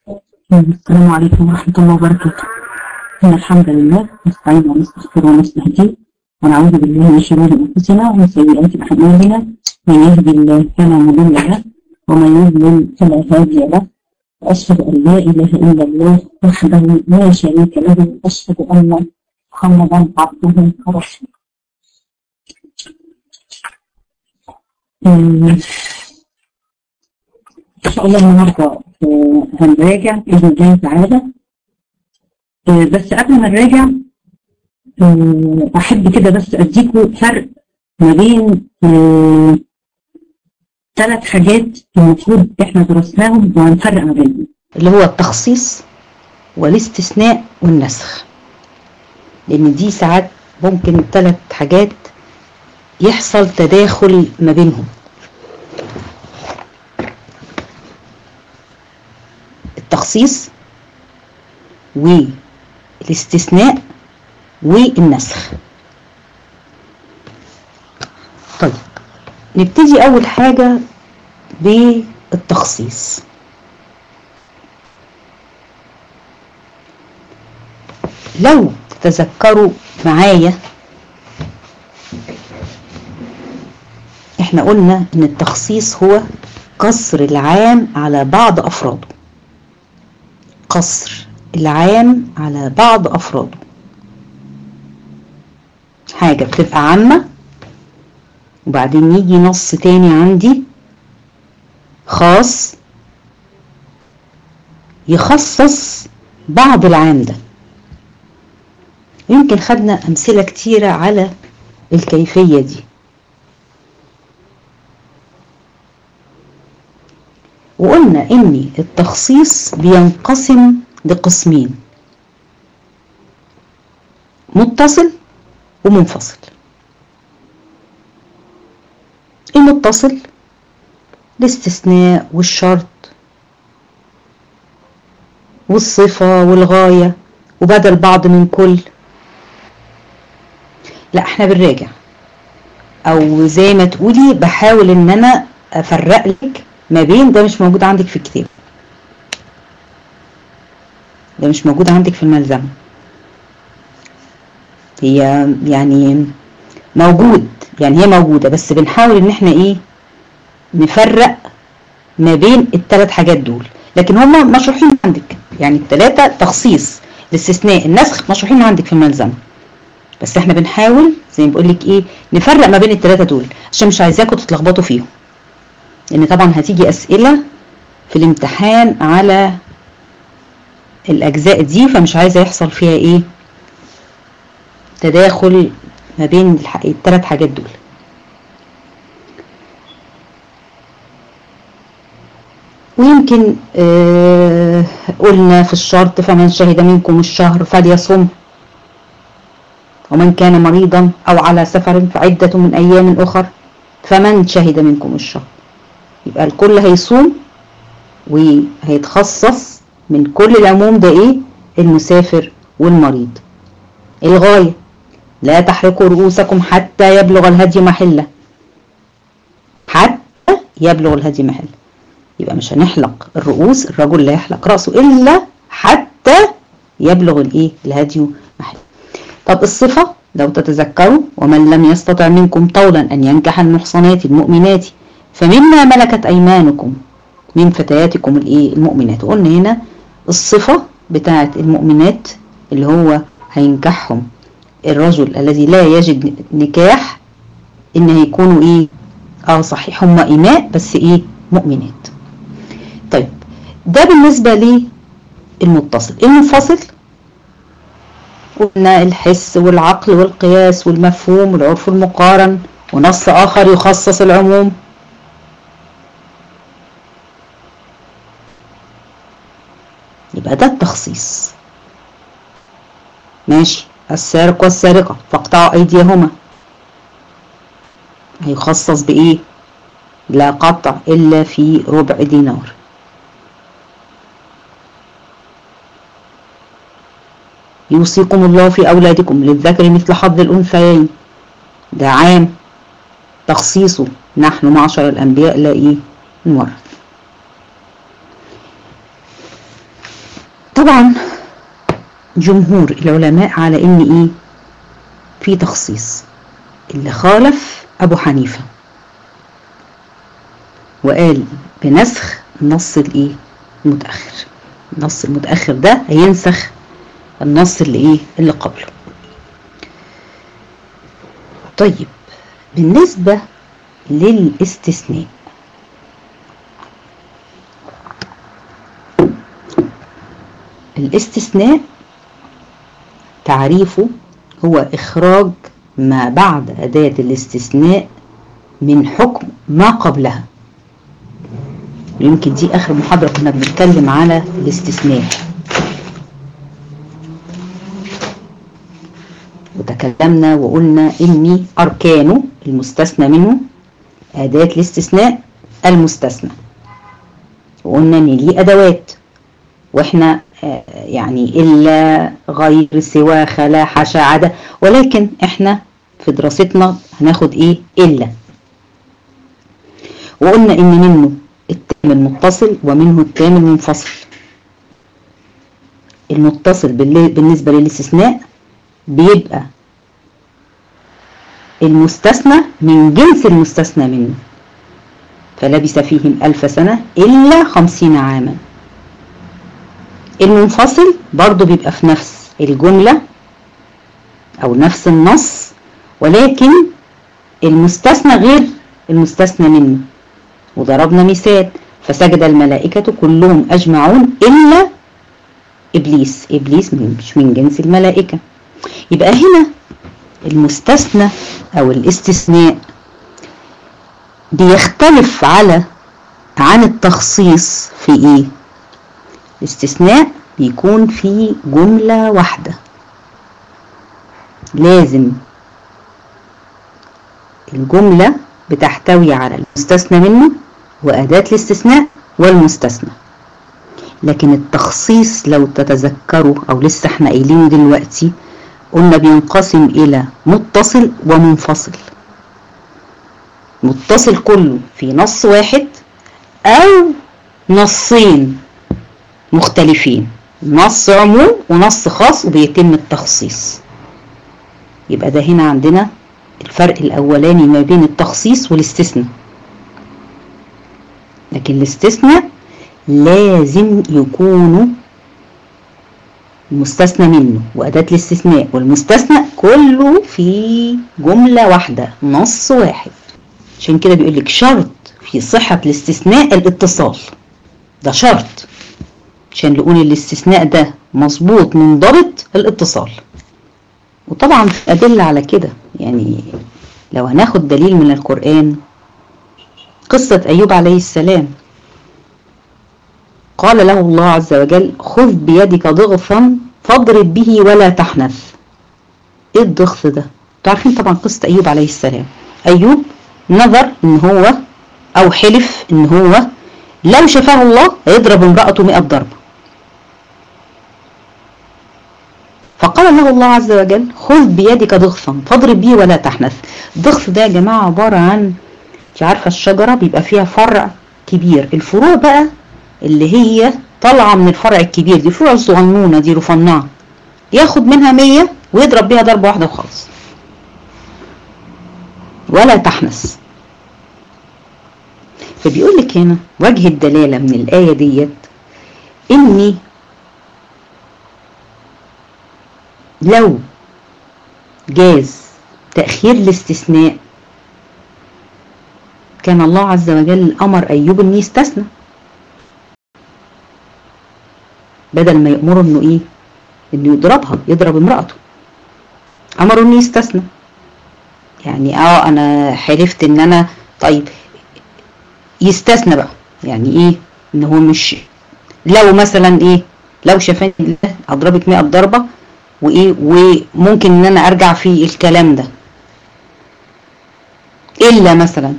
السلام عليكم ورحمة الله وبركاته. إن الحمد لله نستعين ونستغفر ونستهديه ونعوذ بالله من شرور أنفسنا ومن سيئات أعمالنا. من يهد الله فلا مضل له ومن يضلل فلا هادي له. وأشهد أن لا إله إلا الله وحده لا شريك له. وأشهد أن محمدا عبده ورسوله. إن شاء الله النهارده هنراجع بإذن الله تعالى. بس قبل ما نراجع أحب كده بس أديكم فرق ما بين 3 حاجات المفروض إحنا درسناهم وهنفرق ما بينهم، اللي هو التخصيص والاستثناء والنسخ، لأن دي ساعات ممكن 3 حاجات يحصل تداخل ما بينهم. التخصيص والاستثناء والنسخ. طيب نبتدي أول حاجة بالتخصيص. لو تتذكروا معايا احنا قلنا ان التخصيص هو قصر العام على بعض افراده. قصر العام على بعض افراده، حاجة بتبقى عامة وبعدين يجي نص تاني عندي خاص يخصص بعض العام ده. يمكن خدنا امثلة كتيرة على الكيفية دي، وقلنا ان التخصيص بينقسم لقسمين: متصل ومنفصل. المتصل الاستثناء والشرط والصفة والغاية وبدل بعض من كل. لا احنا بنراجع، او زي ما تقولي بحاول ان انا افرق لك ما بين ده مش موجود عندك في الكتاب، ده مش موجود عندك في الملزمة. هي يعني موجود، يعني هي موجودة، بس بنحاول ان احنا ايه نفرق ما بين ال3 حاجات دول، لكن هما مشروحين عندك، يعني ال3: تخصيص الاستثناء النسخ مشروحين عندك في الملزمة، بس احنا بنحاول زي ما بقول لك ايه نفرق ما بين ال3 دول عشان مش عايزاكم تتلخبطوا فيهم، لان طبعا هتيجي اسئلة في الامتحان على الاجزاء دي، فمش عايزة يحصل فيها ايه تداخل ما بين ال3 حاجات دول. ويمكن قلنا في الشرط: فمن شهد منكم الشهر فليصم، ومن كان مريضا أو على سفر فعدة من أيام أخر. فمن شهد منكم الشهر، يبقى الكل هيصوم وهيتخصص من كل العموم ده ايه؟ المسافر والمريض. الغاية: لا تحرقوا رؤوسكم حتى يبلغ الهدي محله. حتى يبلغ الهدي محله، يبقى مش هنحلق الرؤوس، الرجل لا يحلق رأسه إلا حتى يبلغ الايه؟ الهدي محله. طب الصفة لو تتذكروا: ومن لم يستطع منكم طولا أن ينكح المحصنات المؤمنات فمما ملكت أيمانكم من فتياتكم الايه؟ المؤمنات. وقلنا هنا الصفة بتاعت المؤمنات اللي هو هينكحهم الرجل الذي لا يجد نكاح ان هيكونوا ايه؟ صحيح هم إماء بس ايه؟ مؤمنات. طيب ده بالنسبة للمتصل. المنفصل قلنا الحس والعقل والقياس والمفهوم والعرف المقارن ونص آخر يخصص العموم. يبقى ده التخصيص. ماشي. السارق والسارقة فاقطعوا أيديهما، هيخصص بإيه؟ لا قطع إلا في ربع دينار. يوصيكم الله في أولادكم للذكر مثل حظ الأنثيين، ده عام تخصيصه نحن معشر الأنبياء لا إيه؟ نورث. طبعا جمهور العلماء على ان ايه في تخصيص، اللي خالف ابو حنيفة وقال بنسخ النص الايه المتأخر. النص المتأخر ده هينسخ النص اللي ايه اللي قبله. طيب بالنسبة للاستثناء، الاستثناء تعريفه هو إخراج ما بعد أداة الاستثناء من حكم ما قبلها. يمكن دي آخر محاضرة كنا بنتكلم على الاستثناء، وتكلمنا وقلنا إن أركانه المستثنى منه أداة الاستثناء المستثنى، وقلنا إن ليه أدوات، وإحنا يعني إلا غير سوى خلا حشا عدا، ولكن إحنا في دراستنا هناخد إيه إلا. وقلنا إن منه التام المتصل ومنه التام المنفصل. المتصل بالنسبة للاستثناء بيبقى المستثنى من جنس المستثنى منه، فلبث فيهم 1000 سنة إلا 50 عاما. المنفصل برضو بيبقى في نفس الجملة أو نفس النص، ولكن المستثنى غير المستثنى منه. وضربنا مثال: فسجد الملائكة كلهم أجمعون إلا إبليس. إبليس مش من جنس الملائكة. يبقى هنا المستثنى أو الاستثناء بيختلف عن التخصيص في إيه؟ الاستثناء بيكون في جملة واحدة، لازم الجملة بتحتوي على المستثنى منه وأداة الاستثناء والمستثنى. لكن التخصيص لو تتذكروا أو لسه احنا قايلين دلوقتي، قلنا بينقسم إلى متصل ومنفصل. متصل كله في نص واحد أو نصين مختلفين، نص عموم ونص خاص وبيتم التخصيص. يبقى ده هنا عندنا الفرق الأولاني ما بين التخصيص والاستثناء. لكن الاستثناء لازم يكونوا المستثنى منه وأداة الاستثناء والمستثنى كله في جملة واحدة، نص واحد. عشان كده بيقولك شرط في صحة الاستثناء الاتصال، ده شرط عشان نقول الاستثناء ده مظبوط منضبط الاتصال. وطبعا في أدلة على كده، يعني لو هناخد دليل من القرآن قصة أيوب عليه السلام، قال له الله عز وجل: خذ بيدك ضغثا فاضرب به ولا تحنث. ايه الضغث ده؟ تعرفين طبعا قصة أيوب عليه السلام. أيوب نظر ان هو او حلف ان هو لو شفاه الله هيضرب امرأته 100 ضربة، فقال له الله عز وجل: خذ بيدك ضغثا فاضرب به ولا تحنث. الضغث ده يا جماعة عبارة عن، انت عارفة الشجرة بيبقى فيها فرع كبير، الفروع بقى اللي هي طالعة من الفرع الكبير دي فروع صغنونة دي رفنعة، ياخد منها 100 ويضرب بيها ضربة واحدة وخلاص. ولا تحنث. فبيقول لك هنا وجه الدلالة من الآية ديت إني لو جاز تأخير الاستثناء كان الله عز وجل أمر أيوب إنه يستثنى، بدل ما يأمره إنه إيه؟ إنه يضربها، يضرب امرأته، أمره إنه يستثنى. يعني أنا حلفت إن أنا، طيب يستثنى بقى، يعني إيه؟ إن هو مش لو مثلا إيه؟ لو شافني الله أضربك 100 ضربة وإيه، وممكن إن أنا أرجع في الكلام ده، إلا مثلا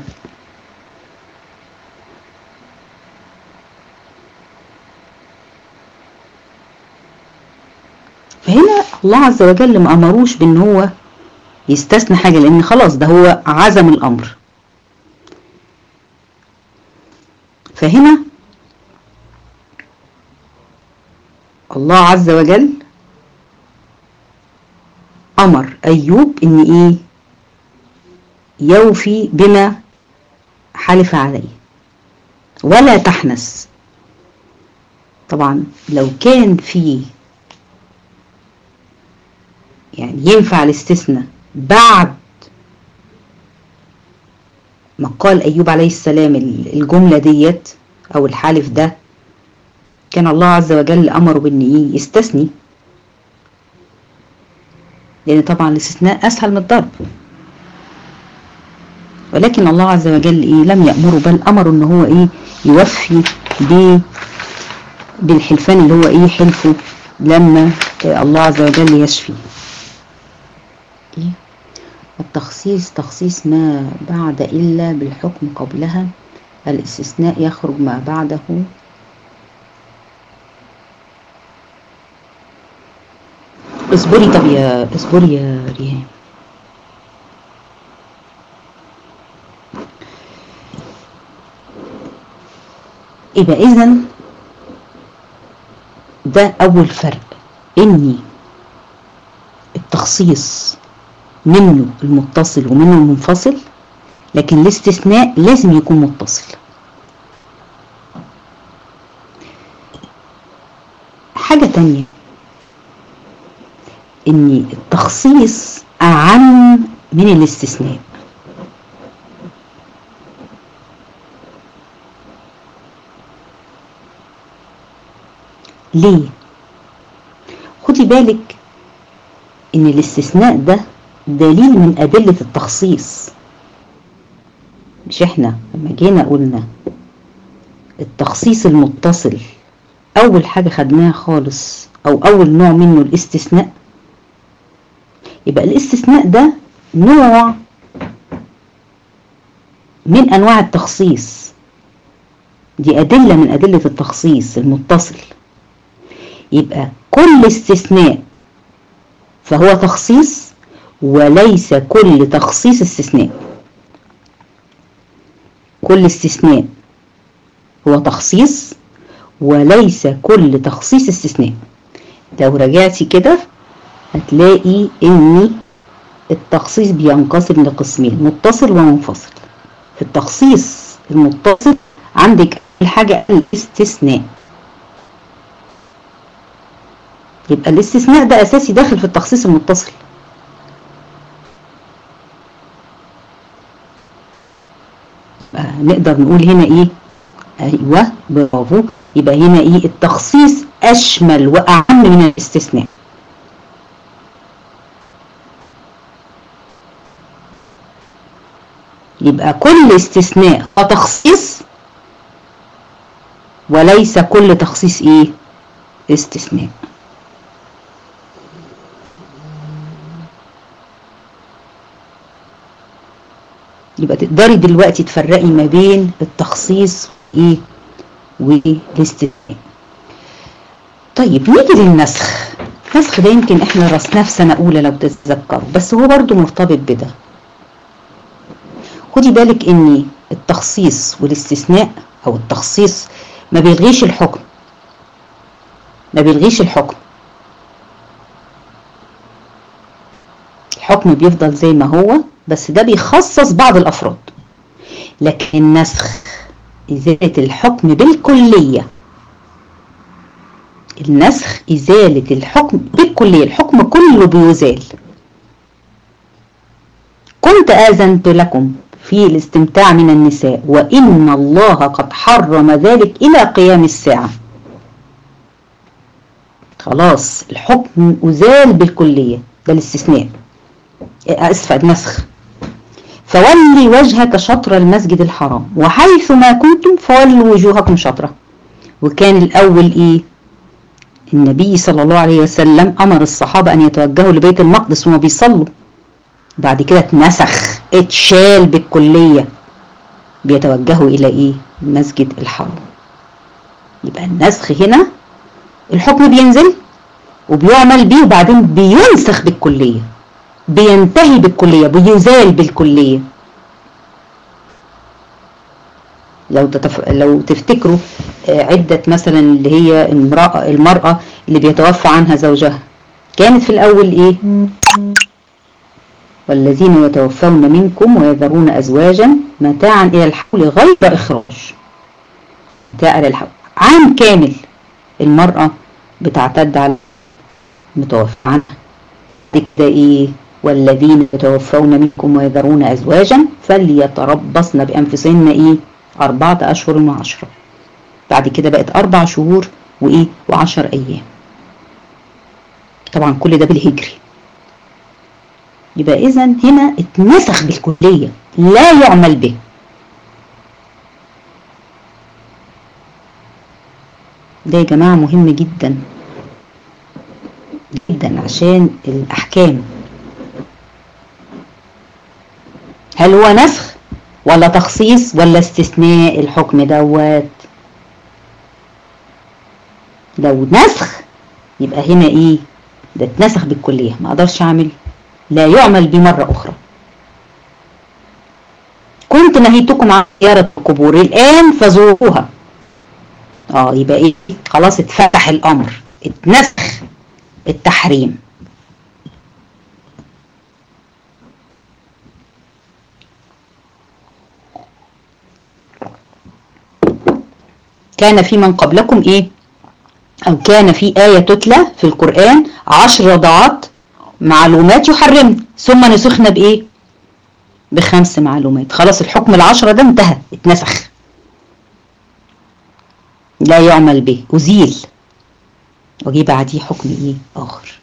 فهنا الله عز وجل ما أمروش بأن هو يستثنى حاجة، لأن خلاص ده هو عزم الأمر. فهنا الله عز وجل أمر أيوب إن إيه؟ يوفي بما حلف عليه ولا تحنث. طبعا لو كان في يعني ينفع الاستثناء بعد ما قال أيوب عليه السلام الجملة ديت أو الحلف ده، كان الله عز وجل أمره بأن إيه؟ يستثني، لأن طبعا الاستثناء أسهل من الضرب. ولكن الله عز وجل إيه؟ لم يأمره، بل أمره إن هو إيه؟ يوفي بالحلفان اللي هو إيه؟ حلفه لما الله عز وجل يشفي. التخصيص تخصيص ما بعد إلا بالحكم قبلها، الاستثناء يخرج ما بعده. اصبري طب اصبري يا ريهام. يبقى إذن ده أول فرق، إني التخصيص منه المتصل ومنه المنفصل، لكن الاستثناء لازم يكون متصل. حاجة تانية، إن التخصيص أعم من الاستثناء. ليه؟ خدي بالك إن الاستثناء ده دليل من أدلة التخصيص. مش إحنا لما جينا قلنا التخصيص المتصل أول حاجة خدناها خالص أو أول نوع منه الاستثناء؟ يبقى الاستثناء ده نوع من أنواع التخصيص، دي أدلة من أدلة التخصيص المتصل. يبقى كل استثناء فهو تخصيص، وليس كل تخصيص استثناء. كل استثناء هو تخصيص، وليس كل تخصيص استثناء. لو رجعتي كده هتلاقي ان التخصيص بينقسم لقسمين، متصل ومنفصل. في التخصيص المتصل عندك الحاجة الاستثناء، يبقى الاستثناء ده اساسي داخل في التخصيص المتصل. نقدر نقول هنا ايه؟ ايوه برافو. يبقى هنا ايه؟ التخصيص اشمل واعم من الاستثناء. يبقى كل استثناء هو تخصيص، وليس كل تخصيص ايه؟ استثناء. يبقى تقدري دلوقتي تفرقي ما بين التخصيص ايه والاستثناء. طيب نيجي للنسخ. النسخ ده يمكن احنا درسناه في سنة اولى لو تتذكروا، بس هو برضو مرتبط بده. خدي بالك ان التخصيص والاستثناء او التخصيص ما بيلغيش الحكم، ما بيلغيش الحكم. الحكم بيفضل زي ما هو، بس ده بيخصص بعض الافراد. لكن النسخ ازالة الحكم بالكلية. النسخ ازالة الحكم بالكلية، الحكم كله بيزال. كنت آذنت لكم في الاستمتاع من النساء وإن الله قد حرم ذلك إلى قيام الساعة. خلاص الحكم أزال بالكلية، ده الاستثناء. أسفة النسخ. فولي وجهك شطر المسجد الحرام وحيث ما كنتم فولوا وجوهكم شطره. وكان الأول إيه؟ النبي صلى الله عليه وسلم أمر الصحابة أن يتوجهوا لبيت المقدس وما بيصلوا. بعد كده اتنسخ، اتشال بالكلية، بيتوجهوا إلى إيه؟ المسجد الحرام. يبقى النسخ هنا الحكم بينزل وبيعمل بيه وبعدين بينسخ بالكلية، بينتهي بالكلية، بيزال بالكلية. لو تفتكروا عدة مثلا اللي هي المرأة اللي بيتوفى عنها زوجها، كانت في الأول إيه؟ والذين يتوفون منكم ويذرون أزواجا متاعا إلى الحول غير إخراج. متاعا إلى الحول عام كامل المرأة بتعتد على متوفى عنها. كده إيه؟ والذين يتوفون منكم ويذرون أزواجا فليتربصن بأنفسهن إيه؟ 4 أشهر و10. بعد كده بقت 4 شهور وإيه؟ و10 أيام. طبعا كل ده بالهجري. يبقى إذن هنا اتنسخ بالكلية، لا يعمل به. ده يا جماعة مهم جدا جدا عشان الأحكام. هل هو نسخ ولا تخصيص ولا استثناء الحكم دوت؟ لو نسخ يبقى هنا ايه؟ ده اتنسخ بالكلية، ما اقدرش اعمل، لا يعمل به مرة اخرى. كنت نهيتكم عن زيارة القبور الان فزوروها. يبقى ايه؟ خلاص اتفتح الامر، اتنسخ التحريم. كان في من قبلكم ايه؟ او كان في آية تتلى في القرآن 10 رضعات معلومات يحرمن، ثم نسخنا بايه؟ ب5 معلومات. خلاص الحكم ال10 ده انتهى، اتنسخ، لا يعمل به، أزيل، وجي بعديه حكم ايه آخر.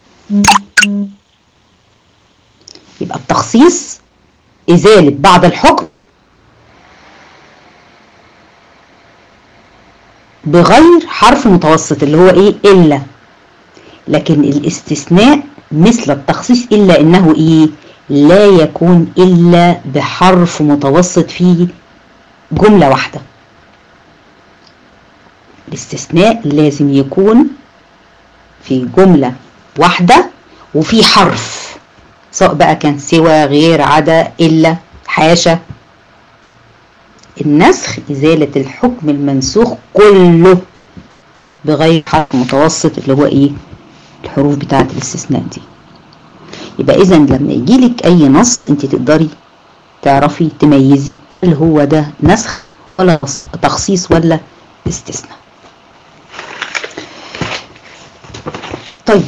يبقى التخصيص إزالة بعض الحكم بغير حرف متوسط اللي هو ايه؟ إلا. لكن الاستثناء مثل التخصيص إلا إنه ايه؟ لا يكون إلا بحرف متوسط فيه جملة واحدة. الاستثناء لازم يكون في جملة واحدة وفي حرف، سواء بقى كان سوى، غير، عدا، إلا، حاشا. النسخ إزالة الحكم المنسوخ كله بغير حرف متوسط اللي هو إيه؟ الحروف بتاعة الاستثناء دي. يبقى إذن لما يجيلك أي نص أنت تقدري تعرفي تميزي هل هو ده نسخ ولا تخصيص ولا استثناء. طيب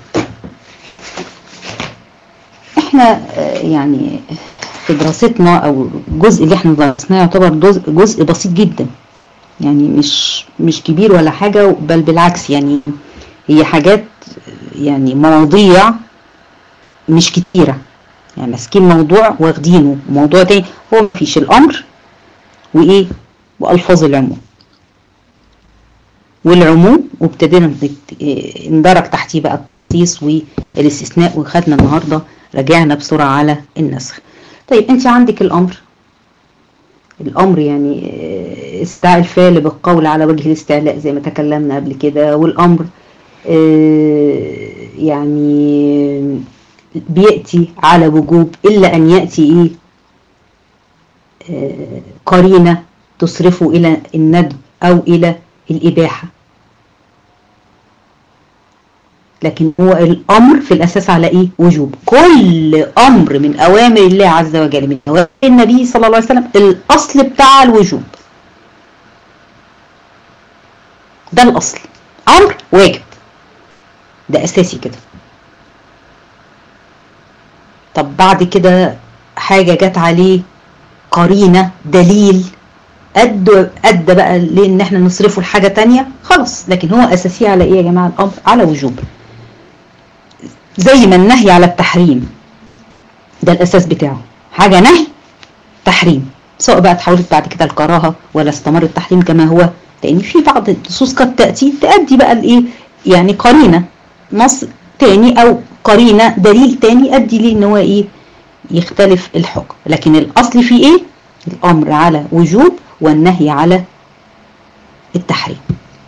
احنا يعني في دراستنا او الجزء اللي احنا درسناه يعتبر جزء بسيط جدا، يعني مش كبير ولا حاجة، بل بالعكس يعني هي حاجات يعني مواضيع مش كتيرة، يعني ماسكين موضوع واخدينه موضوع تاني. هو مفيش الامر وايه والفاظ العموم والعموم، وابتدينا ندرج تحتيه بقى التخصيص والاستثناء، وخدنا النهارده رجعنا بسرعة على النسخ. طيب انت عندك الامر يعني استدعاء الفعل بالقول على وجه الاستعلاء زي ما تكلمنا قبل كده، والامر يعني بيأتي على وجوب إلا أن يأتي قرينة تصرفه إلى الندب أو إلى الإباحة. لكن هو الأمر في الأساس على إيه؟ وجوب. كل أمر من أوامر الله عز وجل من أوامر النبي صلى الله عليه وسلم الأصل بتاع الوجوب، ده الأصل، أمر واجب، ده أساسي كده. طب بعد كده حاجة جت عليه قرينة دليل أدى بقى لأن احنا نصرفه لحاجة تانية، خلاص. لكن هو أساسي على إيه يا جماعة؟ الأمر على وجوب. زي ما النهي على التحريم ده الأساس بتاعه، حاجة نهي تحريم، سواء بقى تحولت بعد كده الكراهة ولا استمر التحريم كما هو، لأن في بعض النصوص قد تأدي بقى الإيه؟ يعني قرينة نص تاني أو قرينة دليل تاني أدي ليه إن هو إيه؟ يختلف الحكم. لكن الأصل في إيه؟ الأمر على وجوب والنهي على التحريم.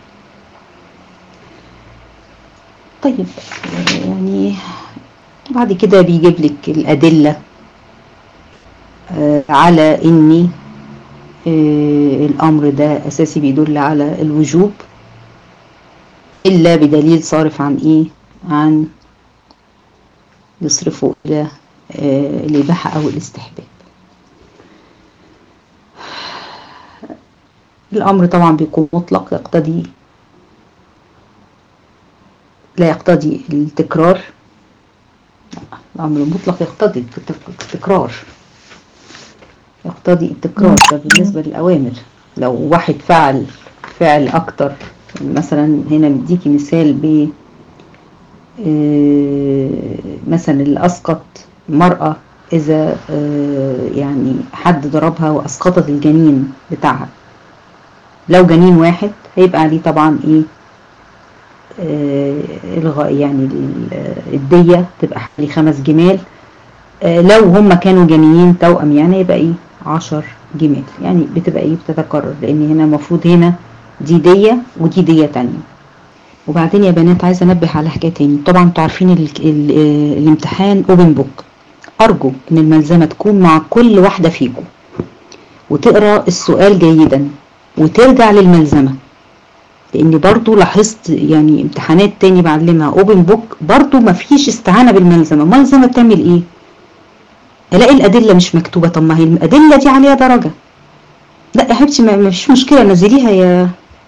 طيب يعني بعد كده بيجيب لك الأدلة على إن الأمر ده أساسي بيدل على الوجوب إلا بدليل صارف عن إيه؟ عن يصرفه إلى الإباحة أو الاستحباب. الأمر طبعا بيكون مطلق يقتضي لا يقتضي التكرار. الأمر المطلق يقتضي التكرار، يقتضي التكرار. ده بالنسبة للأوامر. لو واحد فعل أكتر، مثلا هنا مديكي مثال ب مثلا اللي أسقط المرأة إذا يعني حد ضربها وأسقطت الجنين بتاعها، لو جنين واحد هيبقى عليه طبعا إيه يعني الدية تبقى حوالي 5 جمال. لو هم كانوا جنينين توأم يعني يبقى إيه 10 جمال. يعني بتبقى إيه بتتكرر، لأن هنا المفروض هنا دي دية ودي دية تانية. وبعدين يا بنات عايزة انبه على حاجة تاني. طبعا انتوا عارفين الامتحان اوبن بوك. ارجو ان الملزمة تكون مع كل واحدة فيكم وتقرأ السؤال جيدا وترجع للملزمة، لاني برضو لاحظت يعني امتحانات تاني بعلمها اوبن بوك برضو مفيش استعانة بالملزمة. الملزمة بتعمل ايه؟ الاقي الادلة مش مكتوبة. طب ما هي الادلة دي عليها درجة. لا يا حبيبتي ما فيش مشكلة، نزليها يا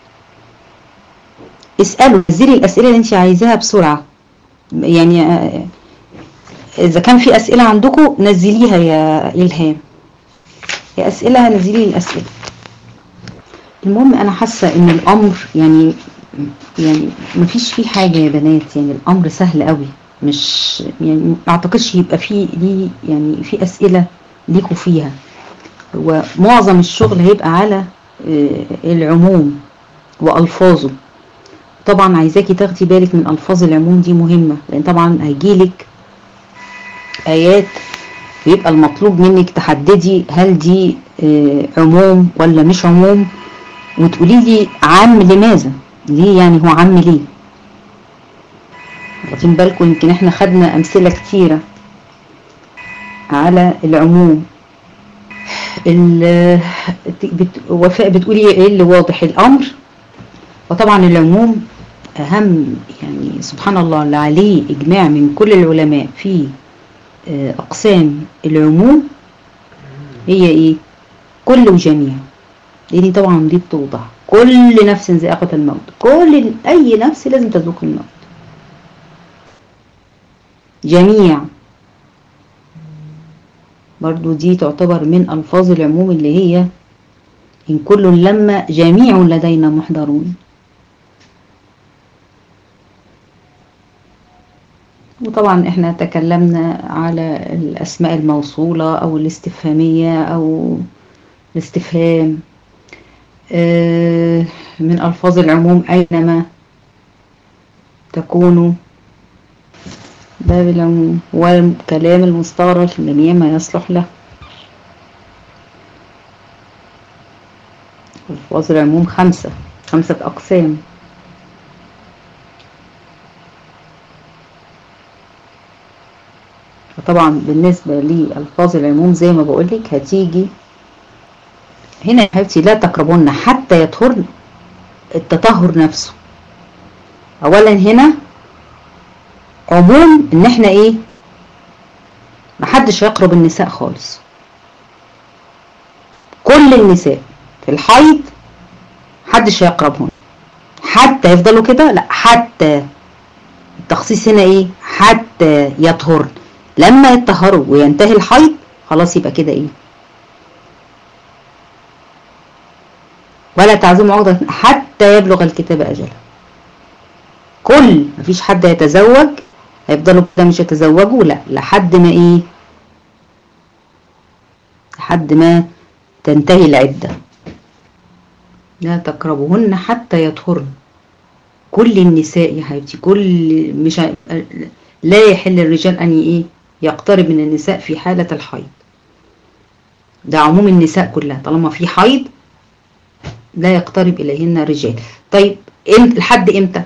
اسألوا، نزلي الاسئلة اللي انت عايزاها بسرعة. يعني إذا كان في أسئلة عندكم نزليها يا إلهام، يا أسئلة نزلي الأسئلة. المهم أنا حاسة إن الأمر يعني مفيش فيه حاجة يا بنات. يعني الأمر سهل قوي، مش يعني ما أعتقدش يبقى فيه ليه يعني في أسئلة ليكوا فيها. ومعظم الشغل هيبقى على العموم وألفاظه. طبعا عايزاكي تاخدي بالك من ألفاظ العموم دي مهمة، لأن طبعا هيجيلك آيات بيبقى المطلوب منك تحددي هل دي عموم ولا مش عموم، وتقولي لي عام لماذا، ليه يعني هو عام ليه. واخدين بالكم يمكن احنا خدنا امثله كتيره على العموم. وفاء بتقولي ايه اللي واضح الامر. وطبعا العموم اهم، يعني سبحان الله اللي عليه اجماع من كل العلماء في اقسام العموم هي ايه؟ كل وجميع. لان طبعا دي بتوضح كل نفس ذائقة الموت، اي نفس لازم تذوق الموت. جميع برضو دي تعتبر من الفاظ العموم اللي هي إن كل لما جميع لدينا محضرون. وطبعا احنا تكلمنا على الاسماء الموصولة او الاستفهامية او الاستفهام. من الفاظ العموم اينما تكونوا باب العموم، والكلام المستغرق لجميع ما يصلح له. ألفاظ العموم 5 أقسام. وطبعا بالنسبة لألفاظ العموم زي ما بقولك هتيجي هنا يا حبيبتي لا تقربون حتى يطهرن. التطهر نفسه أولا هنا عموم إن احنا ايه محدش يقرب النساء خالص. كل النساء في الحيض محدش يقربهن حتى يفضلوا كده، لا حتى. التخصيص هنا ايه؟ حتى يطهرن. لما يتطهروا وينتهي الحيض خلاص يبقى كده ايه؟ ولا تعزموا عقدة حتى يبلغ الكتاب أجله. كل مفيش حد يتزوج هيفضلوا كده مش يتزوجوا، لا لحد ما ايه؟ لحد ما تنتهي العدة. لا تقربوهن حتى يطهرن. كل النساء يا حبيبتي، كل مش لا يحل الرجال أن ايه يقترب من النساء في حالة الحيض. ده عموم النساء كلها، طالما في حيض لا يقترب إليهن رجال. طيب لحد امتى؟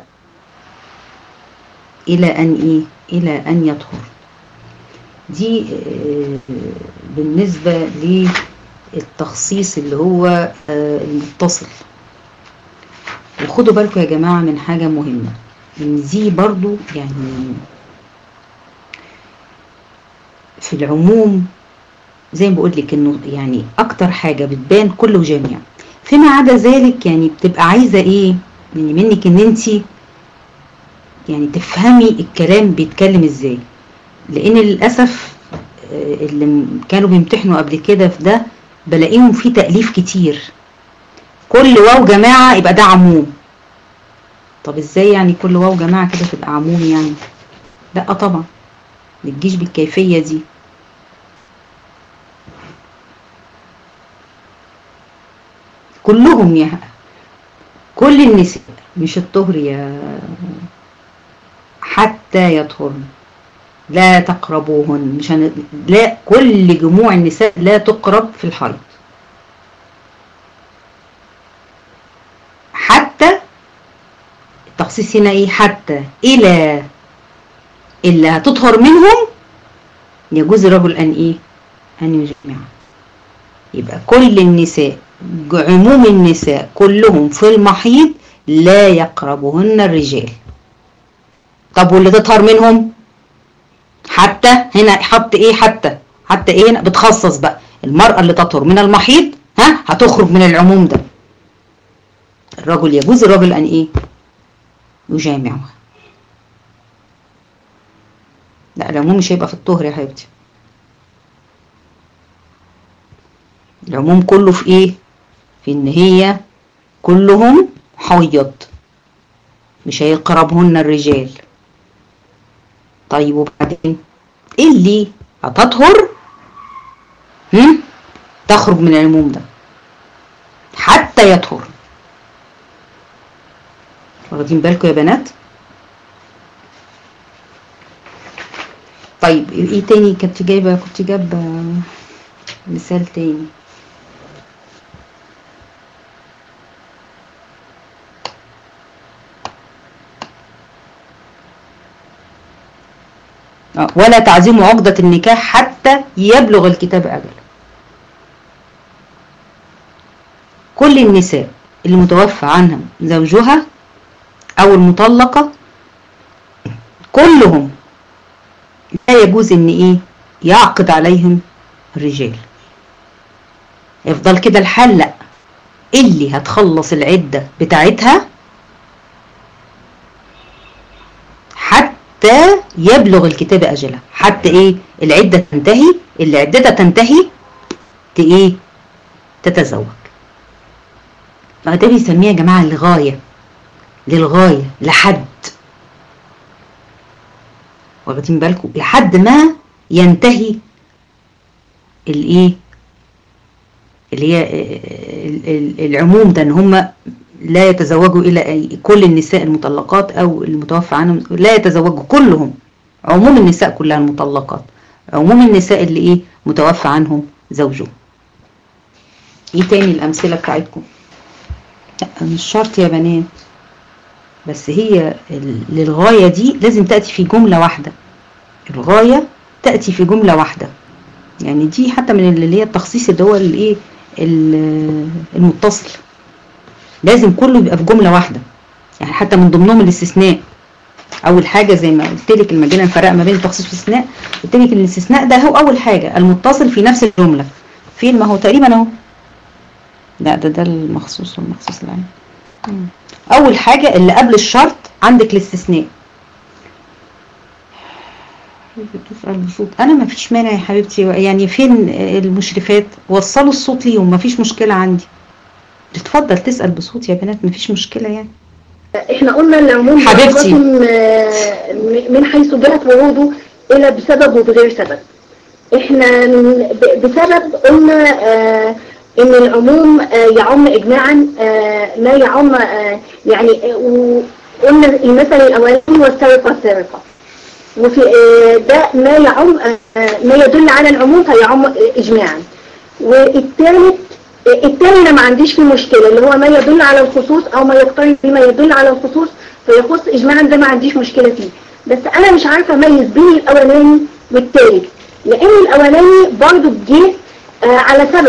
إلى أن ايه؟ إلى أن يطهر. دي بالنسبة التخصيص اللي هو المتصل. وخدوا بالكم يا جماعة من حاجة مهمة، ان دي برضو يعني في العموم زي ما بقول لك انه يعني اكتر حاجة بتبان كله جميع، فيما عدا ذلك يعني بتبقى عايزة ايه يعني منك ان انت يعني تفهمي الكلام بيتكلم ازاي. لان للأسف اللي كانوا بيمتحنوا قبل كده في ده بلاقيهم فيه تأليف كتير، كل واو جماعة يبقى ده عموم. طب ازاي يعني كل واو جماعة كده تبقى عموم يعني؟ لا طبعا متجيش بالكيفية دي. كلهم كل النساء مش الطهر يا حتى يطهرن، لا تقربوهن، مش لا، كل جموع النساء لا تقرب في الحيض. حتى التخصيص هنا ايه؟ حتى الى اللي هتطهر منهم يجوز الرجل ان ايه؟ ان يجمع. يبقى كل النساء، عموم النساء كلهم في المحيض لا يقربهن الرجال. طب واللي تطهر منهم؟ حتى هنا حط ايه؟ حتى ايه هنا؟ بتخصص بقى المرأة اللي تطهر من المحيض هتخرج من العموم ده. الرجل يجوز الرجل ان ايه؟ يجامعها. لا العموم مش هيبقى في الطهر يا حبيبتي، العموم كله في ايه؟ في ان هي كلهم حيض مش هيقربهن الرجال. طيب وبعدين ايه اللي هتطهر تخرج من العموم ده حتى يطهر؟ واخدين بالكم يا بنات؟ طيب ايه تاني كنت جايبه مثال تاني. ولا تعزيم عقدة النكاح حتى يبلغ الكتاب أجله. كل النساء اللي متوفى عنها زوجها أو المطلقة كلهم لا يجوز إن إيه؟ يعقد عليهم الرجال. يفضل كده الحال؟ لأ، اللي هتخلص العدة بتاعتها حتى يبلغ الكتاب أجله. حتى إيه؟ العدة تنتهي، اللي عدتها تنتهي إيه؟ تتزوج. فده بيسميها يا جماعة الغاية، للغاية، لحد. واخدين بالكم؟ لحد ما ينتهي الايه اللي هي العموم ده، ان هم لا يتزوجوا الى كل النساء المطلقات او المتوفى عنهم لا يتزوجوا كلهم. عموم النساء كلها المطلقات، عموم النساء اللي ايه؟ متوفى عنهم زوجهم. ايه تاني الامثله بتاعتكم؟ لا مش شرط يا بنات، بس هي للغاية دي لازم تأتي في جملة واحدة. الغاية تأتي في جملة واحدة. يعني دي حتى من اللي هي التخصيص اللي هو الايه المتصل، لازم كله يبقى في جملة واحدة. يعني حتى من ضمنهم الاستثناء. اول حاجة زي ما قلت لك لما جينا نفرق ما بين التخصيص والاستثناء، قلت لك ان الاستثناء ده هو اول حاجة المتصل في نفس الجملة. فين؟ ما هو تقريبا اهو. لا ده المخصوص والمخصوص العام. اول حاجة اللي قبل الشرط عندك الاستثناء. بتسأل بصوت. انا ما فيش مانع يا حبيبتي، يعني فين المشرفات؟ وصلوا الصوت ليهم، ما فيش مشكلة عندي. تتفضل تسأل بصوت يا بنات، ما فيش مشكلة يعني. احنا قلنا العموم حبيبتي من حيث جهة وروده الى بسبب وبغير سبب. احنا بسبب قلنا ان العموم يعم اجماعا لا يعم يعني قلنا المثل الاولاني والسرقة السرقة، وفي ده ما يعم ما يدل على العموم فيعم اجماعا. والثالث الثاني انا ما عنديش فيه مشكلة، اللي هو ما يدل على الخصوص او ما يقترن بما يدل على الخصوص فيخص اجماعا، ده ما عنديش مشكلة فيه. بس انا مش عارفة اميز بين الاولاني والثالث، لان الاولاني برضو جه على سبب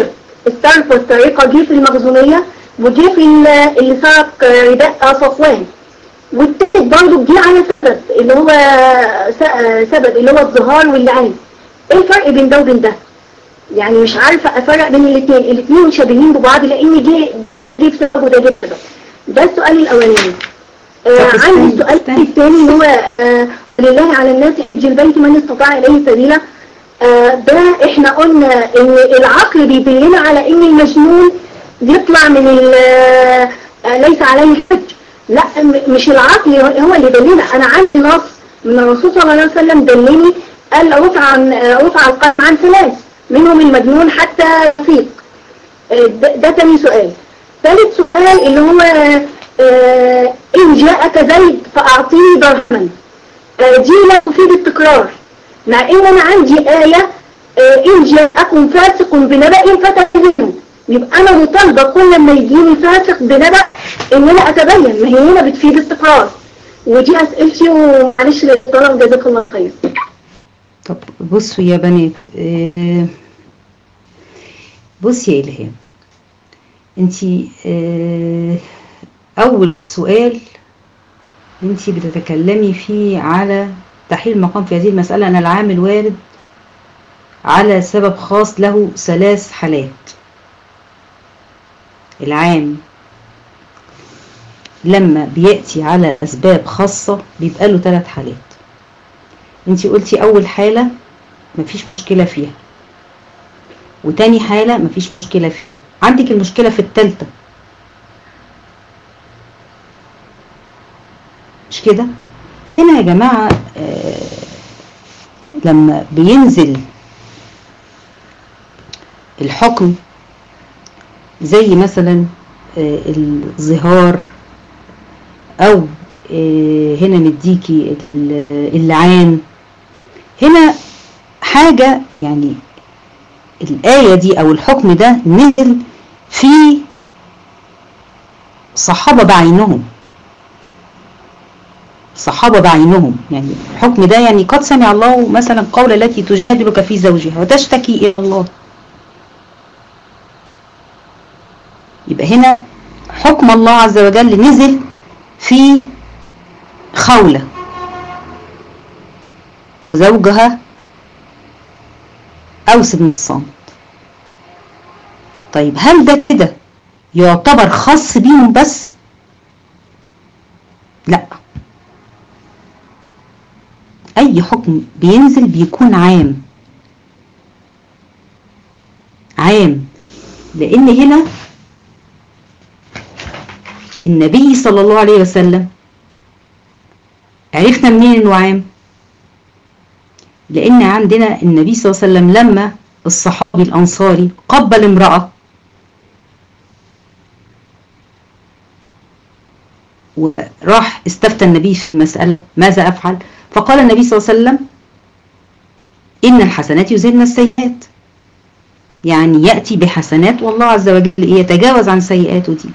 السرقة والسرقة جه في المخزومية، وجه في اللي سرق رداء صفوان، والتالت برضه جه على سبب اللي هو سبب اللي هو الظهار واللعان. ايه الفرق بين ده وبين ده؟ يعني مش عارفة افرق بين الاثنين مشابهين ببعض، لان جه بسبب وده جه بسبب. ده السؤال الاولاني. عندي السؤال الثاني هو لله على الناس حج البيت من استطاع اليه سبيلا. ده احنا قلنا ان العقل بيدلنا على ان المجنون يطلع من ليس عليه حج. لا، مش العقل هو اللي دلنا. انا عندي نص من الرسول صلى الله عليه وسلم دلني، قال رفع القلم عن ثلاث منهم المجنون حتى يفيق. ده تاني سؤال. ثالث سؤال اللي هو إن جاءك زيد فأعطيه درهما. دي لا تفيد التكرار، مع إن أنا عندي آية إن جاءكم فاسق بنبأ فتبينوا. يبقى أنا مطالبة كل لما يجيني فاسق بنبأ إن أنا أتبين، ما هي هنا بتفيد التكرار. ودي أسئلتي، ومعلش للطلب، جزاك الله خير. طب بصوا يا بنات، بصي يا إلهام، انتي أول سؤال انتي بتتكلمي فيه على تحليل المقام في هذه المسألة، أن العامل وارد على سبب خاص له 3 حالات. العام لما بيأتي على أسباب خاصة بيبقى له 3 حالات. انتي قلتي أول حالة مفيش مشكلة فيها، وتاني حالة مفيش مشكلة فيها، عندك المشكلة في التالتة، مش كده؟ هنا يا جماعة لما بينزل الحكم زي مثلا الظهار، او هنا مديكي اللعان، هنا حاجة يعني الآية دي او الحكم ده نزل في صحابة بعينهم، صحابة بعينهم. يعني الحكم ده يعني قد سمع الله مثلا قول التي تجادلك في زوجها وتشتكي إلى الله. يبقى هنا حكم الله عز وجل نزل في خولة زوجها أوس بن الصامت. طيب هل ده كده يعتبر خاص بيهم بس؟ لا، أي حكم بينزل بيكون عام، عام، لأن هنا النبي صلى الله عليه وسلم عرفنا منين إنه عام؟ لأن عندنا النبي صلى الله عليه وسلم لما الصحابي الأنصاري قبل امرأة وراح استفتى النبي في مسألة ماذا أفعل؟ فقال النبي صلى الله عليه وسلم إن الحسنات يذهبن السيئات، يعني يأتي بحسنات والله عز وجل يتجاوز عن سيئاته دي.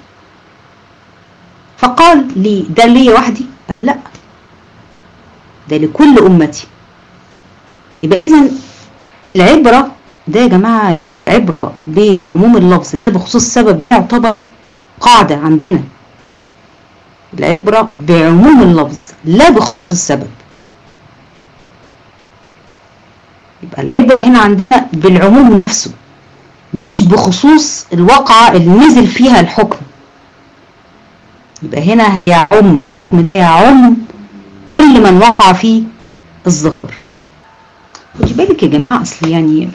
فقال لي ده لي وحدي؟ لا، ده لكل أمتي. يبقى إذن العبرة ده يا جماعة عبرة بعموم اللفظ بخصوص السبب، يعتبر قاعدة عندنا. العبرة بعموم اللفظ لا بخصوص السبب. يبقى العبرة هنا عندنا بالعموم نفسه مش بخصوص الواقعة اللي نزل فيها الحكم. يبقى هنا يعم كل من وقع فيه الظهر. خدي بالك يا جماعة، أصل يعني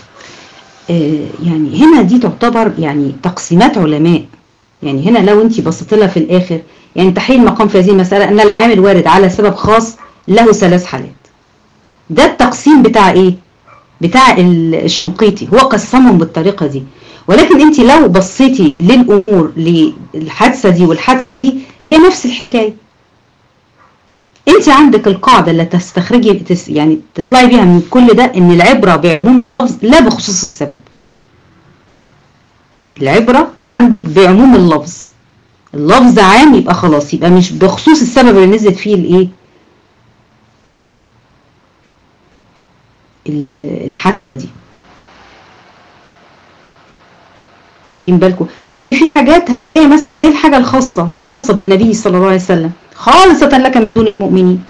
يعني هنا دي تعتبر يعني تقسيمات علماء. يعني هنا لو انت بصيت لها في الآخر، يعني تحليل المقام في هذه المسألة أن العامل وارد على سبب خاص له 3 حالات. ده التقسيم بتاع ايه؟ بتاع الشنقيطي، هو قسمهم بالطريقة دي. ولكن انت لو بصيتي للأمور للحادثة دي والحادثة دي هي نفس الحكاية. انت عندك القاعدة اللي تستخرجي يعني تطلعي بيها من كل ده ان العبرة بعموم اللفظ لا بخصوص السبب. العبرة بعموم اللفظ، اللفظ عام يبقى خلاص، يبقى مش بخصوص السبب اللي نزلت فيه الايه الحادثة دي. واخدين بالكم؟ في حاجات هي مثلا ايه الحاجه الخاصه بالنبي صلى الله عليه وسلم خالصه لك من دون المؤمنين،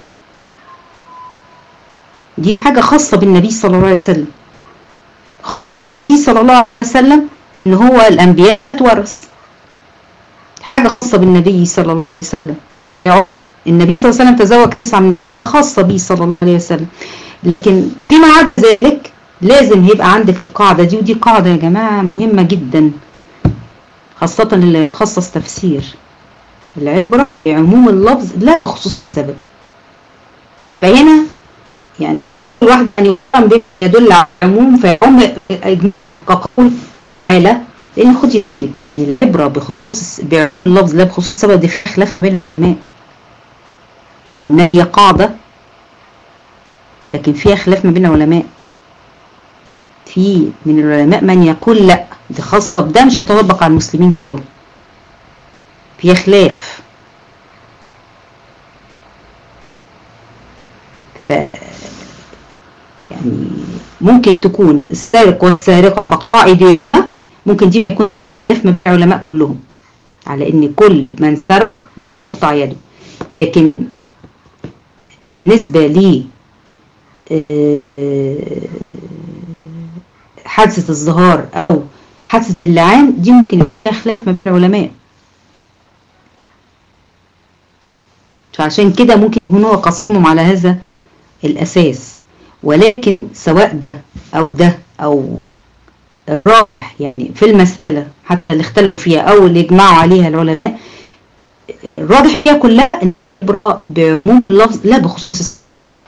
دي حاجه خاصه بالنبي صلى الله عليه وسلم. النبي صلى الله عليه وسلم ان هو الانبياء ورث، حاجه خاصه بالنبي صلى الله عليه وسلم. النبي صلى الله عليه وسلم تزوج 9 من خاصه به صلى الله عليه وسلم. لكن فيما عدا ذلك لازم يبقى عندك القاعده دي، ودي قاعده يا جماعه مهمه جدا، خاصه اللي يتخصص تفسير. العبره بعموم اللفظ لا بخصوص السبب. فهنا يعني كل واحد يعني يدل على العموم فيعم كقول تعالى، لان خدي العبره بخصوص بعموم اللفظ لا بخصوص السبب دي في خلاف بين العلماء. ما هي قاعده لكن فيها خلاف ما بين العلماء. في من العلماء من يقول لا دي خاصه بده مش تطبق على المسلمين، فيها خلاف. يعني ممكن تكون السارق والسارقه كقاعده، ممكن دي يكون خلاف ما بين العلماء كلهم على ان كل من سرق يقطع يده. لكن بالنسبه لي حادثة الظهار أو حادثة اللعان دي ممكن يكون خلاف ما بين العلماء، فعشان كده ممكن يكون هو قسمهم على هذا الأساس. ولكن سواء ده أو ده أو الراجح يعني في المسألة حتى اللي اختلفوا فيها أو اللي اجمعوا عليها العلماء، الراجح فيها كلها أن العبرة بعموم اللفظ لا بخصوص.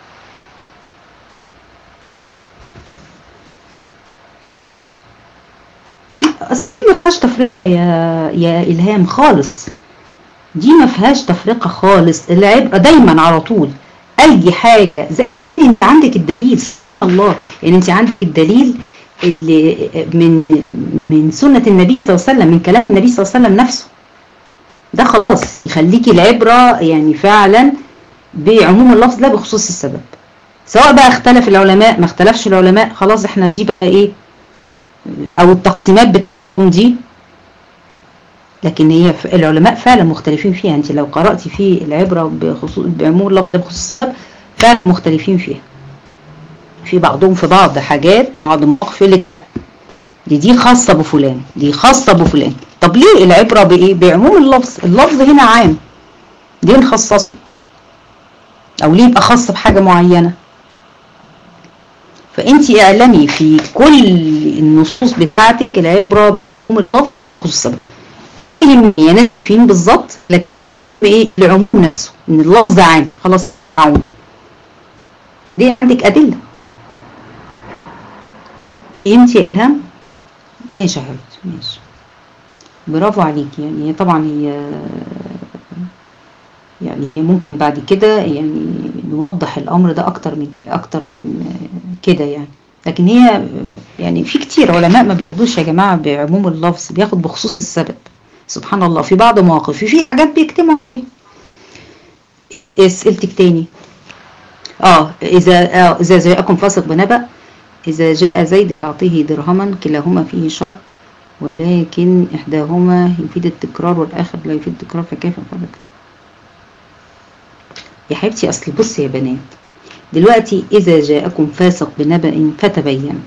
ما فيهاش تفرقة يا إلهام خالص، دي ما فيهاش تفرقة خالص. العبرة دايما على طول أي حاجة زي انت عندك الدليل سبحان الله، يعني انت عندك الدليل اللي من سنة النبي صلى الله عليه وسلم، من كلام النبي صلى الله عليه وسلم نفسه، ده خلاص يخليكي العبرة يعني فعلا بعموم اللفظ لا بخصوص السبب. سواء بقى اختلف العلماء ما اختلفش العلماء، خلاص احنا دي بقى ايه او التقسيمات بتكون دي، لكن هي العلماء فعلا مختلفين فيها. انت لو قرأتي في العبرة بخصوص بعموم اللفظ بخصوص السبب فعلا مختلفين فيها، في بعضهم في بعض حاجات بعض المواقف يقول لك دي خاصة بفلان دي خاصة بفلان. طب ليه العبرة بايه؟ بعموم اللفظ، اللفظ هنا عام، ليه نخصصه او ليه يبقى خاص بحاجة معينة؟ فانت اعلمي في كل النصوص بتاعتك العبرة بعموم اللفظ بخصوص السبب. يهمني انا فين بالظبط، لكن بايه؟ العموم نفسه ان اللفظ عام خلاص عام. دي عندك ادله. فهمتي يا إلهام؟ ماشي يا حبيبتي ماشي، برافو عليكي. يعني هي طبعا هي يعني ممكن بعد كده يعني نوضح الامر ده اكتر من كده يعني، لكن هي يعني في كتير علماء ما بياخدوش يا جماعه بعموم اللفظ، بياخد بخصوص السبب. سبحان الله في بعض مواقف في حاجات بيكتموا. اسئلتك تاني اذا جاءكم فاسق بنبأ اذا جاء زيد يعطيه درهما كلاهما فيه شر ولكن احداهما يفيد التكرار والاخر لا يفيد التكرار فكيف نفرق؟ يا حبيبتي اصل بصي يا بنات دلوقتي اذا جاءكم فاسق بنبأ فتبين،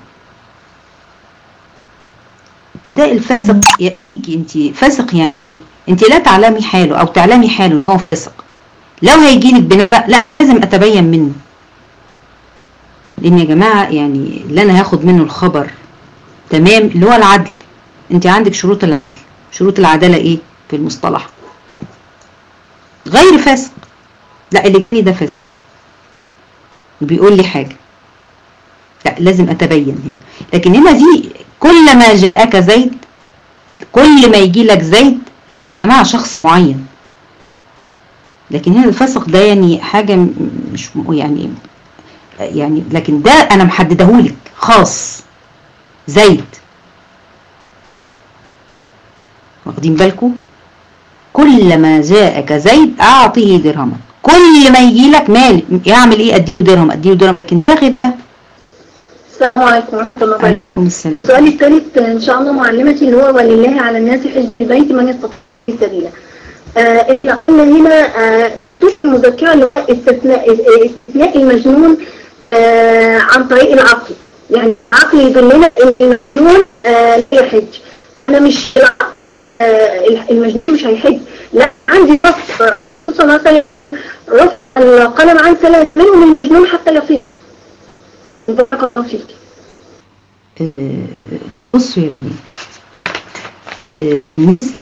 ده الفاسق انت فاسق يعني انت لا تعلمي حاله او تعلمي حاله ان هو فاسق، لو هيجيلك بنبأ لا لازم اتبين منه، لان يا جماعه يعني اللي انا هاخد منه الخبر تمام اللي هو العدل. انت عندك شروط العدل، شروط العداله ايه في المصطلح؟ غير فاسق، لا اللي جاي ده فاسق بيقول لي حاجه لا لازم اتبين. لكن هنا دي كل ما جاءك زيد، كل ما يجي لك زيد مع شخص معين، لكن هنا الفسق ده يعني حاجه مش يعني لكن ده انا محددهولك خاص زيد، واخدين بالكم؟ كل ما جاءك زيد اعطيه درهما، كل ما يجي لك مال يعمل ايه؟ اديله درهم اديله درهم، لكن ده غير ده السلام عليكم ورحمة الله وبركاته. عليكم السلام. السؤال الثالث إن شاء الله معلمتي اللي هو ولله على الناس حج البيت من يستطيع سبيلا. احنا قلنا هنا المذكرة اللي هو استثناء المجنون عن طريق العقل، يعني العقل يدلنا ان المجنون لا يحج. انا مش المجنون مش هيحج، لا عندي نص صلى الله عليه وسلم رفع القلم عن 3 منهم المجنون حتى يفيق. بارك الله فيك. بصوا بالنسبة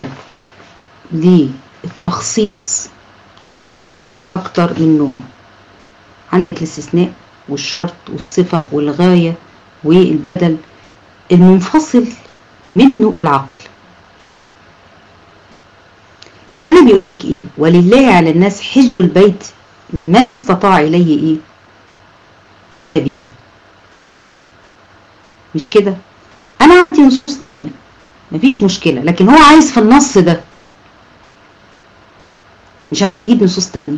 للتخصيص أكتر إنه عندك الاستثناء والشرط والصفة والغاية والبدل، المنفصل منه العقل. أنا بيقول إيه؟ ولله على الناس حج البيت ما استطاع إليه إيه؟ مش كده؟ أنا عندي نصوص مفيش مشكلة، لكن هو عايز في النص ده مش هتجيب نصوص تانية،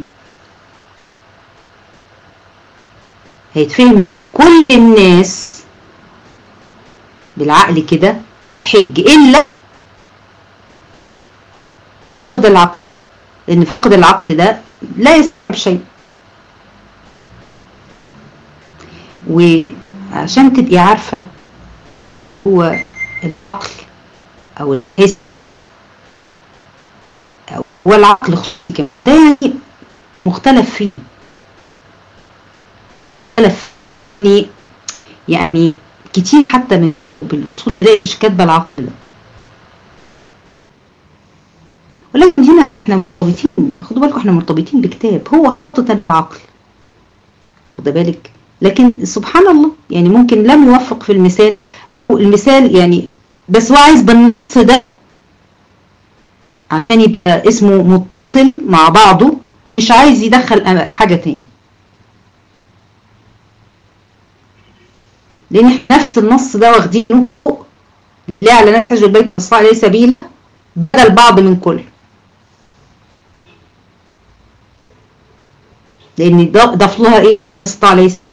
هيتفهم كل الناس بالعقل كده حج إلا فقد العقل، لأن فقد العقل ده لا يستوعب شيء. وعشان تبقي عارفة هو العقل أو الحس أو هو العقل خصوصي ده يعني مختلف فيه، مختلف فيه يعني كتير، حتى من بالأصول مش كاتبة العقل ده. ولكن هنا احنا مرتبطين، خدوا بالكم احنا مرتبطين بكتاب هو خطة العقل، خد بالك. لكن سبحان الله يعني ممكن لم يوفق في المثال، المثال يعني بس هو عايز بالنص ده عشان يبقى اسمه متصل مع بعضه، مش عايز يدخل حاجة تاني، لان احنا نفس النص ده واخدينه فوق لا على نهج البيت الصالح عليه سبيل بدل بعض من كل، لان ضاف لها ايه الصالح عليه سبيل.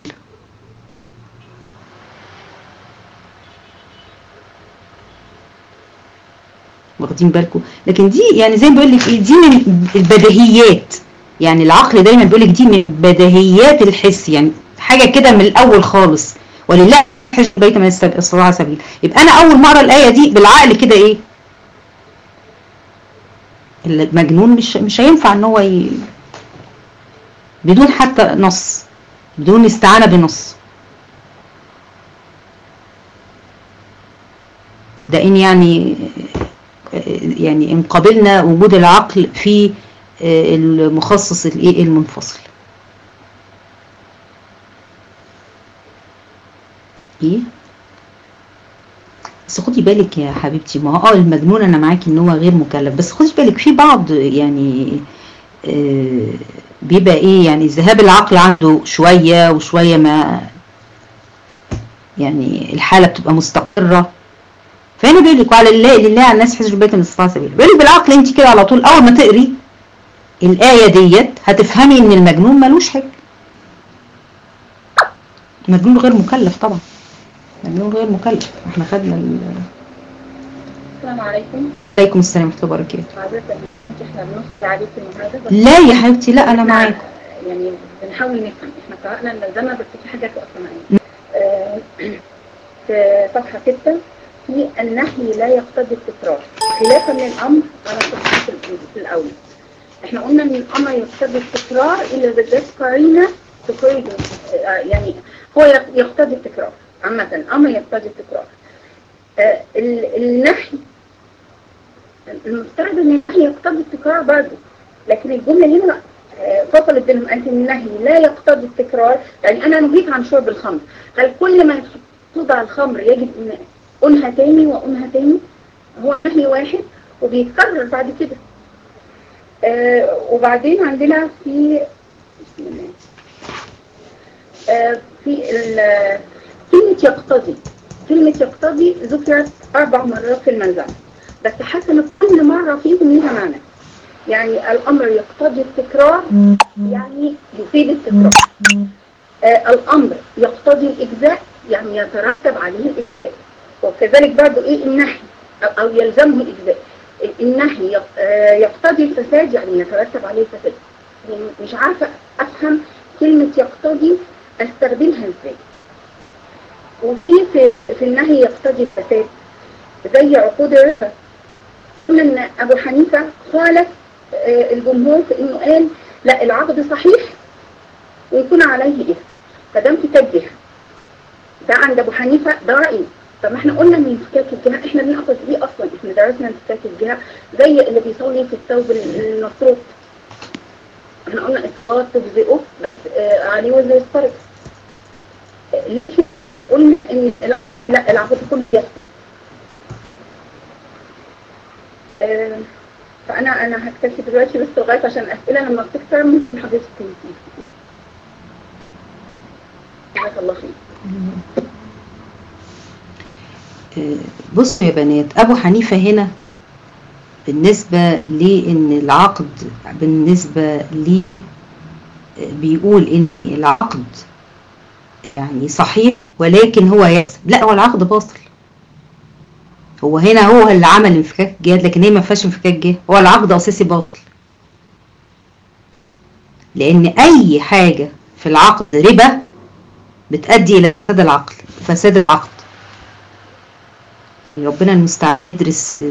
واخدين بالكم؟ لكن دي يعني زي ما بقول لك ايه، دي من البديهيات، يعني العقل دايما بيقول لك دي من بديهيات الحس، يعني حاجه كده من الاول خالص، ولله حج البيت من الصلاة على سبيل. يبقى انا اول ما اقرا الايه دي بالعقل كده ايه، المجنون مش هينفع ان هو بدون حتى نص، بدون استعانه بنص، ده ان يعني ان قابلنا وجود العقل في المخصص الايه المنفصل. ايه بس خدي بالك يا حبيبتي، ما هو المجنون انا معاكي ان هو غير مكلف، بس خدي بالك في بعض يعني بيبقى ايه يعني ذهاب العقل عنده شويه وشويه، ما يعني الحاله بتبقى مستقره. فهنا بيقول لك وعلى لله على الناس حج البيت من استطاع سبيلا، بيقول لك بالعقل انت كده على طول اول ما تقري الايه ديت هتفهمي ان المجنون ملوش حج، المجنون غير مكلف طبعا، مجنون غير مكلف. احنا خدنا السلام عليكم. عليكم السلام ورحمه الله وبركاته. احنا بنخطي عليك المحاضره. لا يا حبيبتي لا انا معاكم، يعني بنحاول نفهم، احنا قرأنا الملزمه بس في حاجات واقفه معانا. في صفحه 6 في النهي لا يقتضي التكرار خلافا للامر على التخصيص الاول. احنا قلنا ان الامر يقتضي التكرار الا اذا جت قرينه تقيد، يعني هو يقتضي التكرار عامه، الامر يقتضي التكرار. النهي المفترض ان النهي يقتضي التكرار برضه، لكن الجمله هنا فصلت بينهم، قالت ان النهي لا يقتضي التكرار، يعني انا نهيت عن شرب الخمر، هل كل ما توضع الخمر يجب ان انهى تاني وانهى تاني؟ هو نهي واحد وبيتكرر بعد كده. وبعدين عندنا في كلمة يقتضي، كلمة يقتضي ذكرت 4 مرات في الملزمة، بس حسب كل مرة فيهم لها معنى. يعني الأمر يقتضي التكرار يعني يفيد التكرار، الأمر يقتضي الإجزاء يعني يترتب عليه الإجزاء. وكذلك برضه إيه النهي أو يلزمه الإجزاء. النهي يقتضي الفساد، يعني يترتب عليه الفساد. يعني مش عارفة أفهم كلمة يقتضي أستخدمها إزاي. في النهي يقتضي الفساد زي عقود الربا. قلنا إن أبو حنيفة خالف الجمهور في إنه قال لا، العقد صحيح ويكون عليه إثم فدام فكاك جهة. ده عند أبو حنيفة ده رأيه. طب ما احنا قلنا ان انفكاك الجهة احنا بنقصد ايه اصلا؟ احنا درسنا انفكاك الجهة زي اللي بيصلي في الثوب المسروق. احنا قلنا اسقاط تجزئه بس عليه وزن السرقة. لكن قلنا ان لا، العقد كله يسقط. فانا هكتفي دلوقتي بس لغايه عشان الاسئله لما بتكتر ممكن حضرتك تنسي. جزاك الله خير. بصوا يا بنات، أبو حنيفة هنا بالنسبة لأن العقد بالنسبة لي بيقول إن العقد يعني صحيح ولكن هو يحسب. لا، هو العقد باطل. هو هنا هو اللي عمل انفكاك جهاد، لكن هي ما فيهاش انفكاك جهاد. هو العقد أساسي باطل، لأن أي حاجة في العقد ربا بتؤدي إلى فساد العقد. فساد العقد ربنا المستعان يدرس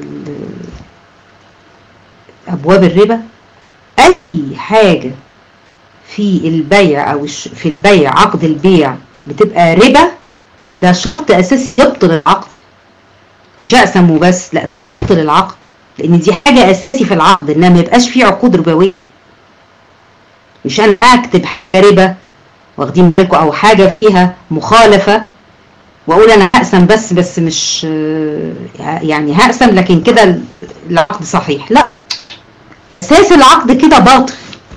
أبواب الربا. أي حاجة في البيع أو في البيع، عقد البيع بتبقى ربا، ده شرط أساسي يبطل العقد. مش أقسم وبس، لا، يبطل العقد، لأن دي حاجة أساسي في العقد إنها ما يبقاش فيه عقود ربوية. مش أنا أكتب حاجة ربا واخدين بالكم أو حاجة فيها مخالفة واقول انا هقسم بس مش يعني هقسم لكن كده العقد صحيح. لا، اساس العقد كده باطل.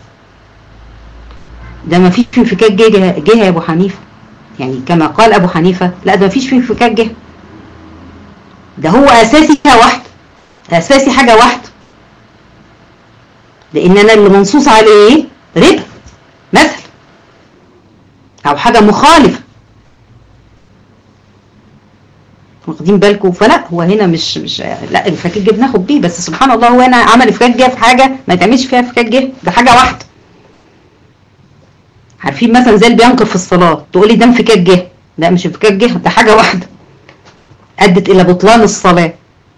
ده ما فيش فيه انفكاك جهه يا ابو حنيفه، يعني كما قال ابو حنيفه لا، ده ما فيش فيه انفكاك جهه. ده هو اساسي حاجه واحده، اساسي حاجه واحده، لان انا اللي منصوص عليه ربا مثلا او حاجه مخالفه، واخدين بالكم. فلا، هو هنا مش لا، انفكاك جه بناخد بيه، بس سبحان الله هو هنا عمل انفكاك جه في حاجه ما يتعملش فيها انفكاك جه، ده حاجه واحده. عارفين مثلا زي اللي بينقض في الصلاه تقولي ده انفكاك جه، لا مش انفكاك جه، ده حاجه واحده ادت الى بطلان الصلاه.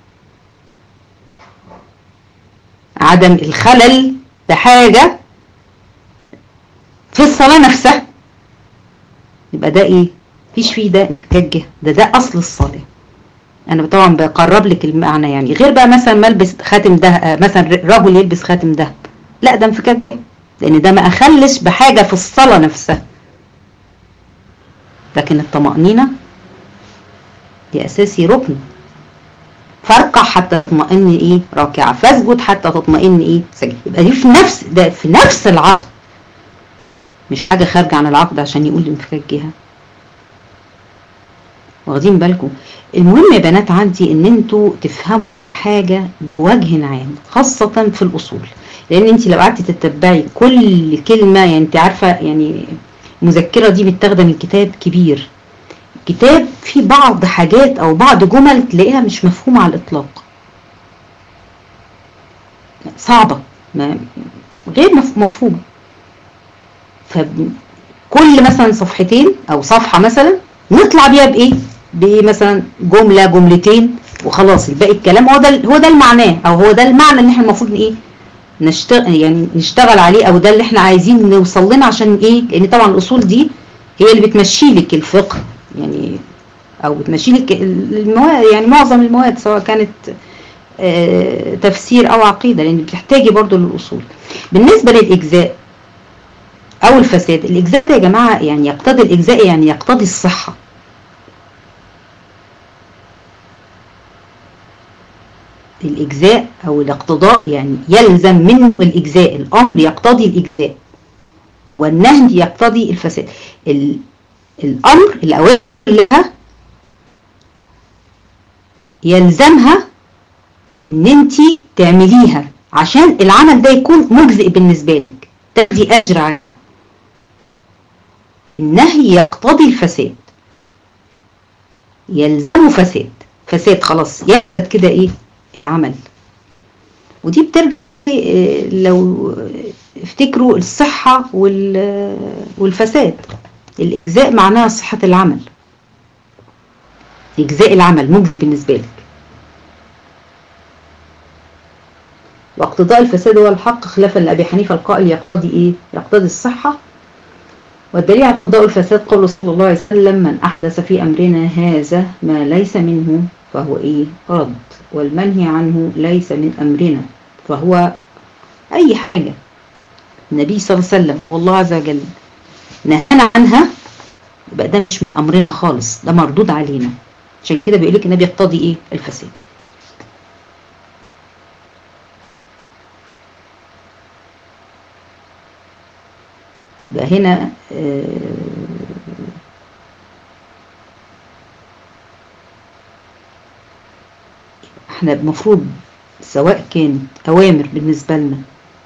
عدم الخلل ده حاجه في الصلاه نفسها، يبقى ده ايه؟ مفيش فيه ده انفكاك جه، ده اصل الصلاه. انا طبعا بقرب لك المعنى، يعني غير بقى مثلا ملبس خاتم ده، مثلا رجل يلبس خاتم ده، لا ده انفكاك، لان ده ما اخلش بحاجه في الصلاه نفسها. لكن الطمأنينه دي اساسي ركن. فاركع حتى تطمئن ايه راكعه، فاسجد حتى تطمئن ايه سجد. يبقى دي في نفس العقد، مش حاجه خارجه عن العقد عشان يقول انفكاك جهه. واخدين بالكم؟ المهم يا بنات عندي ان انتوا تفهموا حاجة بوجه عام، خاصة في الاصول، لان انت لو قعدتي تتبعي كل كلمة، يعني انت عارفة يعني المذكرة دي متاخده من كتاب كبير، كتاب فيه بعض حاجات او بعض جمل تلاقيها مش مفهومة على الاطلاق، صعبة، غير مفهومة. فكل مثلا صفحتين او صفحة مثلا نطلع بيها بايه؟ بمثلا جملة جملتين وخلاص، الباقي الكلام هو ده المعنى، او هو ده المعنى اللي احنا المفروض ايه نشتغل عليه، او ده اللي احنا عايزين نوصل لنا. عشان ايه؟ لان طبعا الاصول دي هي اللي بتمشي لك الفقه، يعني او بتمشي لك المواد، يعني معظم المواد سواء كانت تفسير او عقيدة، لان بتحتاجي برضو للاصول. بالنسبة للاجزاء او الفساد، الاجزاء يا جماعة يعني يقتضي الاجزاء، يعني يقتضي الصحة. الإجزاء أو الاقتضاء يعني يلزم منه الإجزاء، الأمر يقتضي الإجزاء والنهي يقتضي الفساد. الأمر الأوامر لها يلزمها إن أنت تعمليها عشان العمل ده يكون مجزئ بالنسبة لك، تأدي أجر عليه. النهي يقتضي الفساد، يلزمه فساد خلاص يثبت كده ايه عمل. ودي بترجع لو افتكروا الصحة والفساد. الإجزاء معناها صحة العمل، إجزاء العمل مجزي بالنسبة لك. واقتضاء الفساد هو الحق خلافا لأبي حنيفة القائل يقتضي ايه؟ يقتضي الصحة. والدليل على اقتضاء الفساد قوله صلى الله عليه وسلم من أحدث في أمرنا هذا ما ليس منه فهو ايه؟ رد. والمنهي عنه ليس من أمرنا فهو أي حاجة النبي صلى الله عليه وسلم والله عز وجل نهانا عنها يبقى ده مش من أمرنا خالص، ده مردود علينا. عشان كده بيقول لك النبي يقتضي ايه؟ الفساد. بقى هنا احنا المفروض سواء كانت أوامر بالنسبة لنا،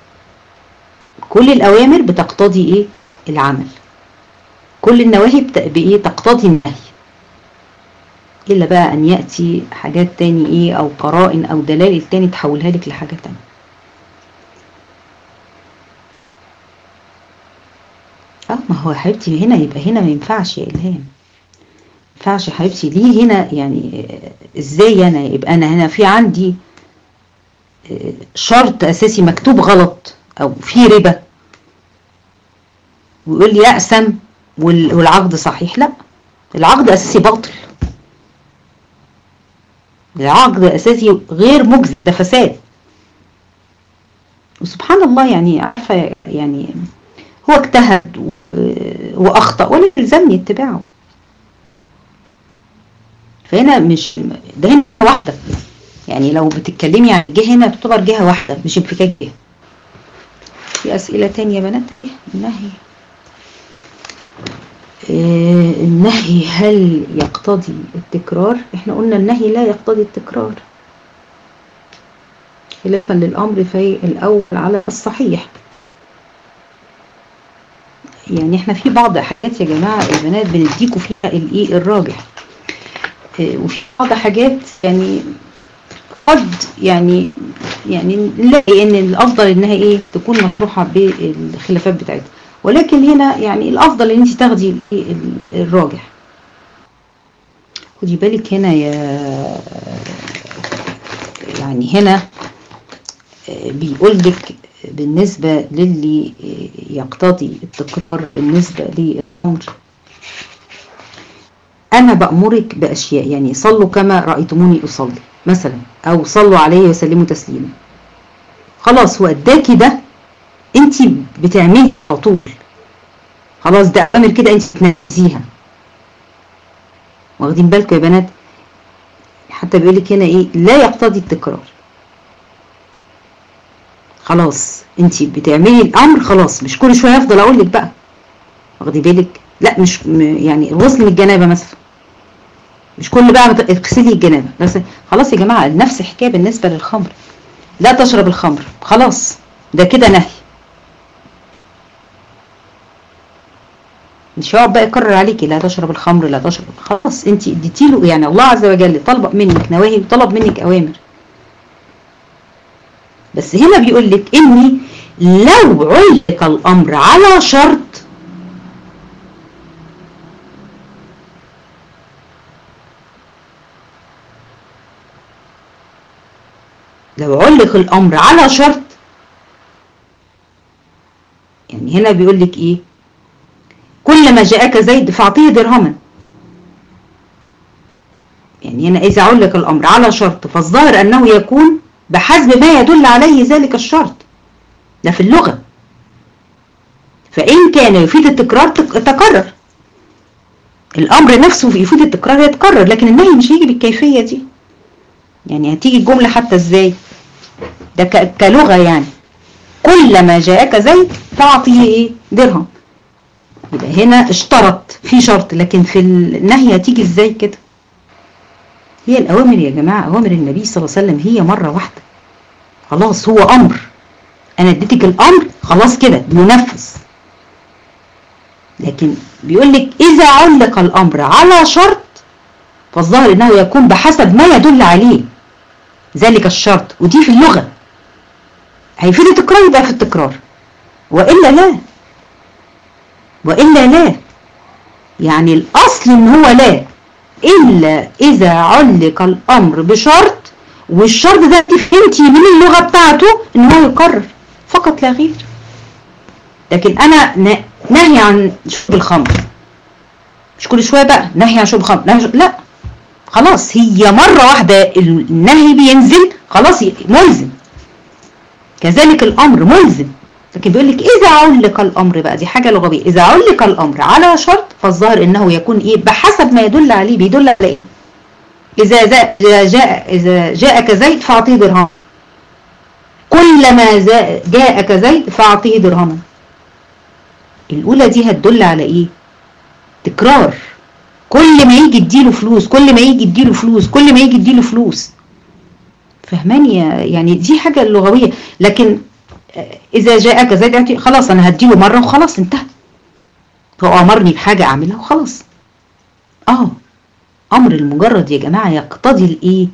كل الأوامر بتقتضي ايه؟ العمل. كل النواهي بايه؟ تقتضي النهي، إلا بقى أن يأتي حاجات تاني ايه أو قرائن أو دلائل تاني تحولها لك لحاجة تانية. ما هو يا حبيبتي هنا يبقى هنا ما ينفعش يا إلهام، ما ينفعش يا حبيبتي. ليه هنا يعني ازاي انا يبقى انا هنا في عندي شرط اساسي مكتوب غلط او في ربا ويقول لي اقسم والعقد صحيح؟ لا، العقد اساسي باطل، العقد اساسي غير مجزي، ده فساد. وسبحان الله يعني عارفه يعني هو اجتهد واخطأ ولا يلزمني اتباعه. فهنا مش ده هنا واحدة، يعني لو بتتكلمي عن جهة هنا تعتبر جهة واحدة مش انفكاك جهة. في أسئلة تانية يا بنات؟ النهي النهي هل يقتضي التكرار؟ احنا قلنا النهي لا يقتضي التكرار خلافا للأمر في الأول على الصحيح. يعني احنا في بعض حاجات يا جماعة البنات بنديكوا فيها الايه الراجح، وفي بعض حاجات يعني قد يعني نلاقي ان الافضل انها ايه تكون مطروحه بالخلافات بتاعتها، ولكن هنا يعني الافضل ان انت تاخدي الراجح. خدي بالك هنا يعني هنا بيقول لك بالنسبه للي يقتضي التكرار بالنسبه للامر، انا بأمرك باشياء، يعني صلوا كما رأيتموني اصلي مثلا، او صلوا عليه وسلموا تسليما. خلاص هو اداكي ده انت بتعملي على طول، خلاص ده امر كده انت تنفذيها. واخدين بالكم يا بنات؟ حتى بيقول لك هنا ايه لا يقتضي التكرار. خلاص انت بتعملي الامر، خلاص مش كل شويه افضل اقول لك بقى. واخدي بالك؟ لا مش يعني الغسل من الجنابه مثلا، مش كل بقى اغسلي الجنابه بس. خلاص يا جماعه نفس الحكايه بالنسبه للخمر، لا تشرب الخمر، خلاص ده كده نهي. مش هيقعد بقى يكرر عليكي لا تشرب الخمر لا تشرب، خلاص انت اديتي له، يعني الله عز وجل طلب منك نواهي وطلب منك اوامر. بس هنا بيقول لك اني لو علق الامر على شرط لو علق الامر على شرط، يعني هنا بيقول لك ايه كل ما جاءك زيد فاعطيه درهما. يعني هنا اذا علق الامر على شرط فالظاهر انه يكون بحسب ما يدل عليه ذلك الشرط، ده في اللغة. فإن كان يفيد التكرار تكرر، الأمر نفسه يفيد التكرار يتكرر، لكن النهي مش هيجي بالكيفية دي. يعني هتيجي الجملة حتى ازاي؟ ده كلغة يعني كل ما جاءك زيد فاعطيه ايه؟ درهم. يبقى هنا اشترط في شرط، لكن في النهي هتيجي ازاي كده؟ هي الأوامر يا جماعة أوامر النبي صلى الله عليه وسلم هي مرة واحدة، خلاص هو أمر، أنا اديتك الأمر خلاص كده ينفذ. لكن بيقول لك إذا علق الأمر على شرط فالظاهر انه يكون بحسب ما يدل عليه ذلك الشرط، ودي في اللغة هيفيد التكرار يبقى في التكرار، وإلا لا، وإلا لا. يعني الأصل إن هو لا، إلا إذا علق الأمر بشرط، والشرط ده فهمتي من اللغة بتاعته إن هو يكرر فقط لا غير. لكن أنا نهي عن شرب الخمر، مش كل شوية بقى نهي عن شرب الخمر، لا خلاص هي مرة واحدة النهي بينزل خلاص ملزم، كذلك الأمر ملزم. لكن بيقول لك إذا علق الأمر بقى، دي حاجة لغوية، إذا علق الأمر على شرط فالظاهر إنه يكون إيه بحسب ما يدل عليه، بيدل على إيه؟ إذا جاءك زيد فأعطيه درهم، كلما جاءك زيد فأعطيه درهم. الأولى دي هتدل على إيه؟ تكرار، كل ما يجي اديله فلوس، كل ما يجي اديله فلوس، كل ما يجي اديله فلوس. فهماني؟ يعني دي حاجة لغوية. لكن إذا جاءك زيد خلاص أنا هديله مرة وخلاص انتهى، هو أمرني بحاجة أعملها وخلاص. أمر المجرد يا جماعة يقتضي الإيه؟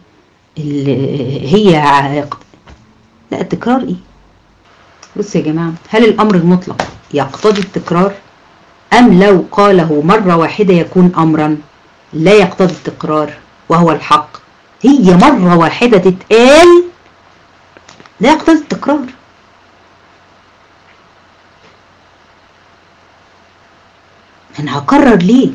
لا التكرار إيه؟ بص يا جماعة، هل الأمر المطلق يقتضي التكرار؟ أم لو قاله مرة واحدة يكون أمرا لا يقتضي التكرار وهو الحق؟ هي مرة واحدة تتقال لا يقتضي التكرار. أنا هكرر ليه؟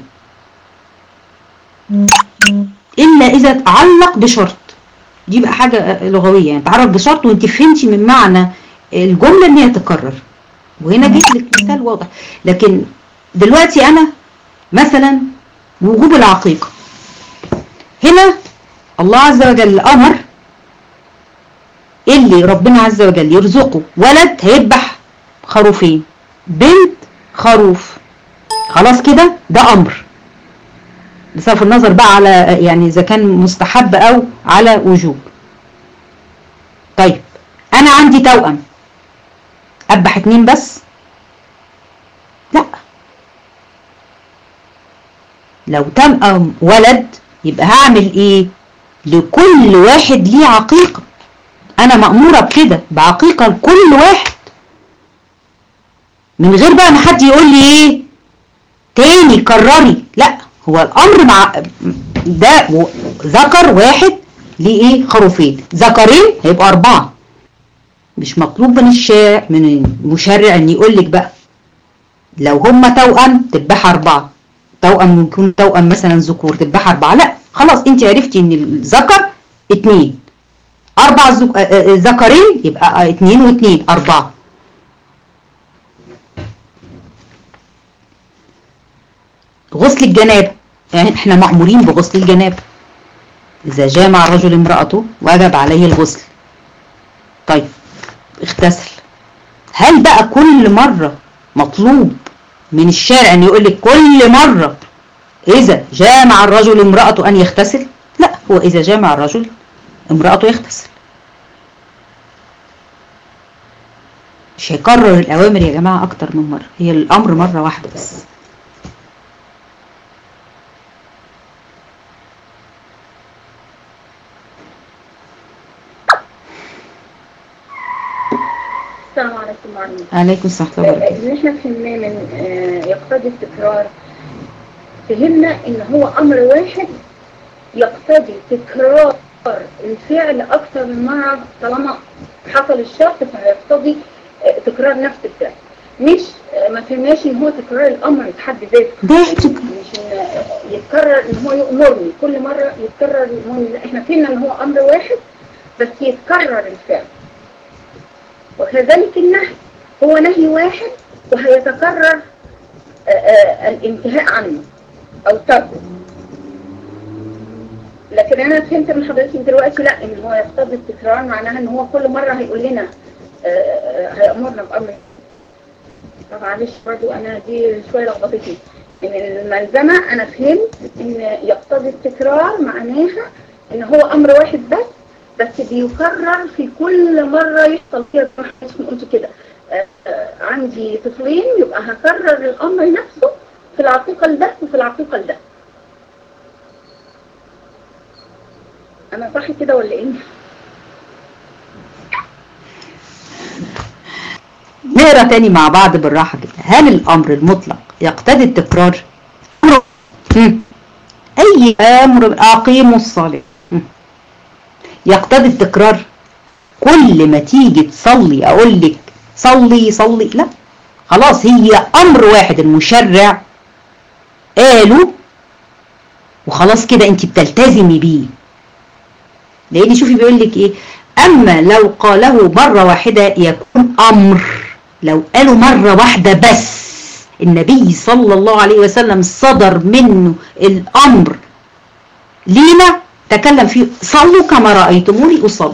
إلا إذا تعلق بشرط، دي بقى حاجة لغوية، يعني تعرف بشرط وانت فهمتي من معنى الجملة ان هي تكرر، وهنا جيت لك مثال واضح. لكن دلوقتي أنا مثلا وجوب العقيقة، هنا الله عز وجل أمر اللي ربنا عز وجل يرزقه ولد هيذبح خروفين، بنت خروف، خلاص كده ده أمر بصرف النظر بقى على يعني إذا كان مستحب أو على وجوب. طيب أنا عندي توأم، أذبح 2 بس؟ لا، لو توأم ولد يبقى هعمل إيه؟ لكل واحد ليه عقيقة، أنا مأمورة بكده بعقيقة لكل واحد، من غير بقى ما حد يقول لي إيه تاني كرري. لا، هو الأمر مع ده ذكر واحد ليه إيه خروفين، ذكرين هيبقى 4. مش مطلوب من الشارع من المشرع ان يقول لك بقى لو هما توأم تذبح 4، توأم يكون توأم مثلا ذكور تذبح 4، لا خلاص انت عرفتي ان الذكر 2، 4 ذكرين يبقى 2 و2 4. غسل الجنابة، يعني احنا مأمورين بغسل الجنابة، إذا جامع الرجل امرأته وجب عليه الغسل. طيب اغتسل، هل بقى كل مرة مطلوب من الشارع ان يقول لك كل مرة إذا جامع الرجل امرأته أن يغتسل؟ لا، هو إذا جامع الرجل امرأته يغتسل، مش هيكرر الأوامر يا جماعة أكتر من مرة، هي الأمر مرة واحدة بس. السلام عليكم معلم. عليكم السلام وبركاته. اللي احنا فهمناه من يقتضي التكرار، فهمنا ان هو امر واحد يقتضي تكرار الفعل اكثر من مرة، طالما حصل الشرط فيقتضي تكرار نفس الفعل. مش ما فهمناش ان هو تكرار الامر بحد ذاته، مش ان يتكرر ان هو يأمرني كل مرة يتكرر يأمرني، لا احنا فهمنا ان هو امر واحد بس يتكرر الفعل. وكذلك النهي هو نهي واحد وهيتكرر الانتهاء عنه او تركه. لكن انا فهمت من حضرتك دلوقتي لا، ان هو يقتضي التكرار معناها ان هو كل مرة هيقول لنا هيأمرنا بأمر. طب معلش برضو انا دي شوية لخبطتني، ان الملزمة انا فهمت ان يقتضي التكرار معناها ان هو امر واحد بس بيكرر في كل مرة يحصل فيها زي ما حضرتك قلت كده. عندي طفلين يبقى هكرر الامر نفسه في العقيقة لده وفي العقيقة لده. انا صح كده ولا ايه؟ نقرا تاني مع بعض بالراحه كده. هل الامر المطلق يقتضي التكرار؟ اي امر اقيموا الصلاه يقتضي التكرار؟ كل ما تيجي تصلي اقول لك صلي صلي؟ لا، خلاص هي امر واحد المشرع قاله وخلاص كده انت بتلتزمي بيه. لان شوفي بيقول لك ايه، اما لو قاله مره واحده يكون امر. لو قالوا مره واحده بس النبي صلى الله عليه وسلم صدر منه الامر لينا تكلم فيه صلوا كما رايتموني اصلي،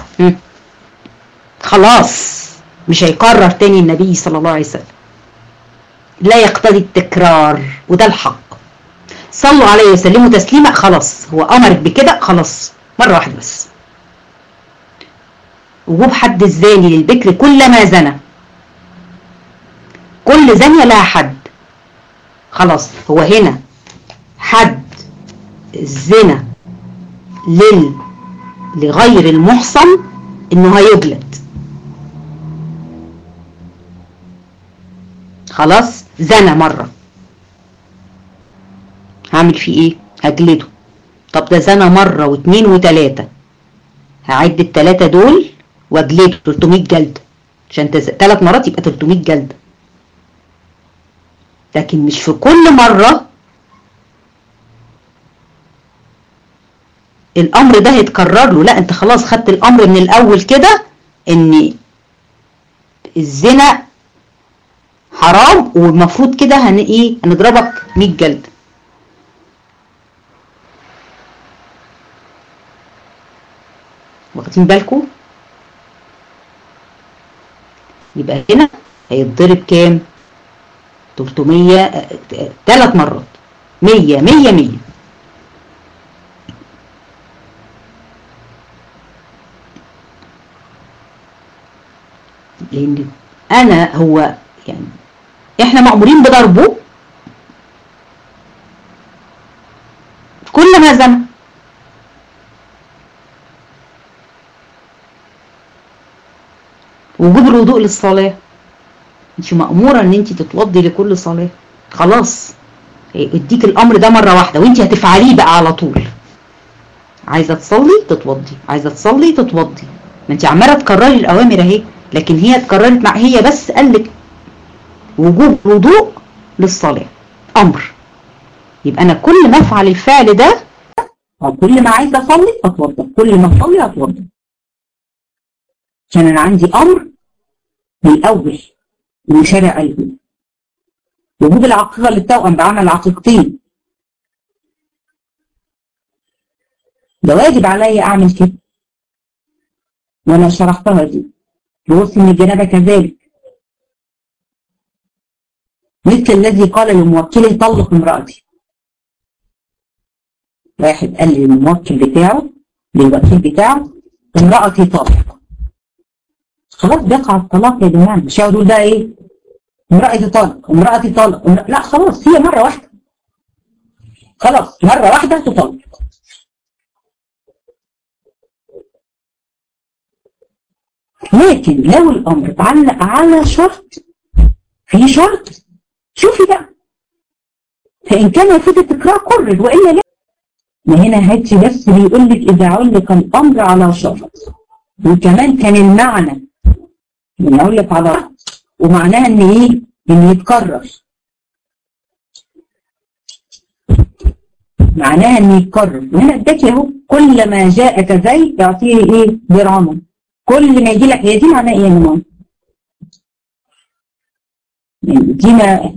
خلاص مش هيكرر تاني النبي صلى الله عليه وسلم. لا يقتضي التكرار وده الحق. صلوا عليه وسلموا تسليما، خلاص هو امرك بكده، خلاص مره واحده بس. وجوب حد الزاني للبكر كلما زنى، كل زانية لها حد. خلاص هو هنا حد الزنا لغير المحصن انه هيجلد. خلاص زنا مرة هعمل فيه ايه؟ هجلده. طب ده زنا مرة واثنين وثلاثة، هعد الثلاثة دول واجلده 300 جلد، عشان 3 مرات يبقى 300 جلد. لكن مش في كل مرة الامر ده هيتكرر له. لا، انت خلاص خدت الامر من الاول كده ان الزنا حرام والمفروض كده هنضربك 100 جلد. واخدين بالكم؟ يبقى هنا هيتضرب كام؟ 300 3 مرات، 100 100 100. لان هو يعني احنا مأمورين بضربه كل ما زنى. وجوب الوضوء للصلاة، انت مأمورة ان انت تتوضي لكل صلاة. خلاص اديك الامر ده مرة واحدة وانت هتفعليه بقى على طول. عايزة تصلي تتوضي، عايزة تصلي تتوضي. ما انت عمالة تكرري الاوامر اهي، لكن هي اتكررت هي بس قالك وجوب الوضوء للصلاة امر. يبقى انا كل ما افعل الفعل ده كل ما عايزة اصلي اتوضى، كل ما اصلي اتوضى، عشان انا عندي امر من الاول المشرع قلبي. وجوب العقيقة للتوأم بعمل عقيقتين، ده واجب عليا اعمل كده وانا شرحتها دي. بغسل من الجنابة كذلك، مثل الذي قال لموكله طلق امرأتي. واحد قال للموكل بتاعه للوكيل بتاعه امرأتي طلق، خلاص بيقع الطلاق يا جماعه. مش هيقولوا ده ايه؟ امرأتي طلق امرأتي طلق لا، خلاص هي مرة واحدة، خلاص مرة واحدة تطلق. لكن لو الامر اتعلق على شرط، في شرط شوفي بقى، فان كان يفوت التكرار قرر والا لا. ما هنا هاتي بس بيقول لك اذا علق الامر على شرط، وكمان كان المعنى من علق على شرط ومعناها ان ايه؟ ان يتكرر، معناها ان يتكرر. وهنا اداكي اهو كل ما جاءك زيد اعطيه ايه؟ درهما. كل ما يجي لك، هي دي معناها ايه يا جماعه؟ دي ما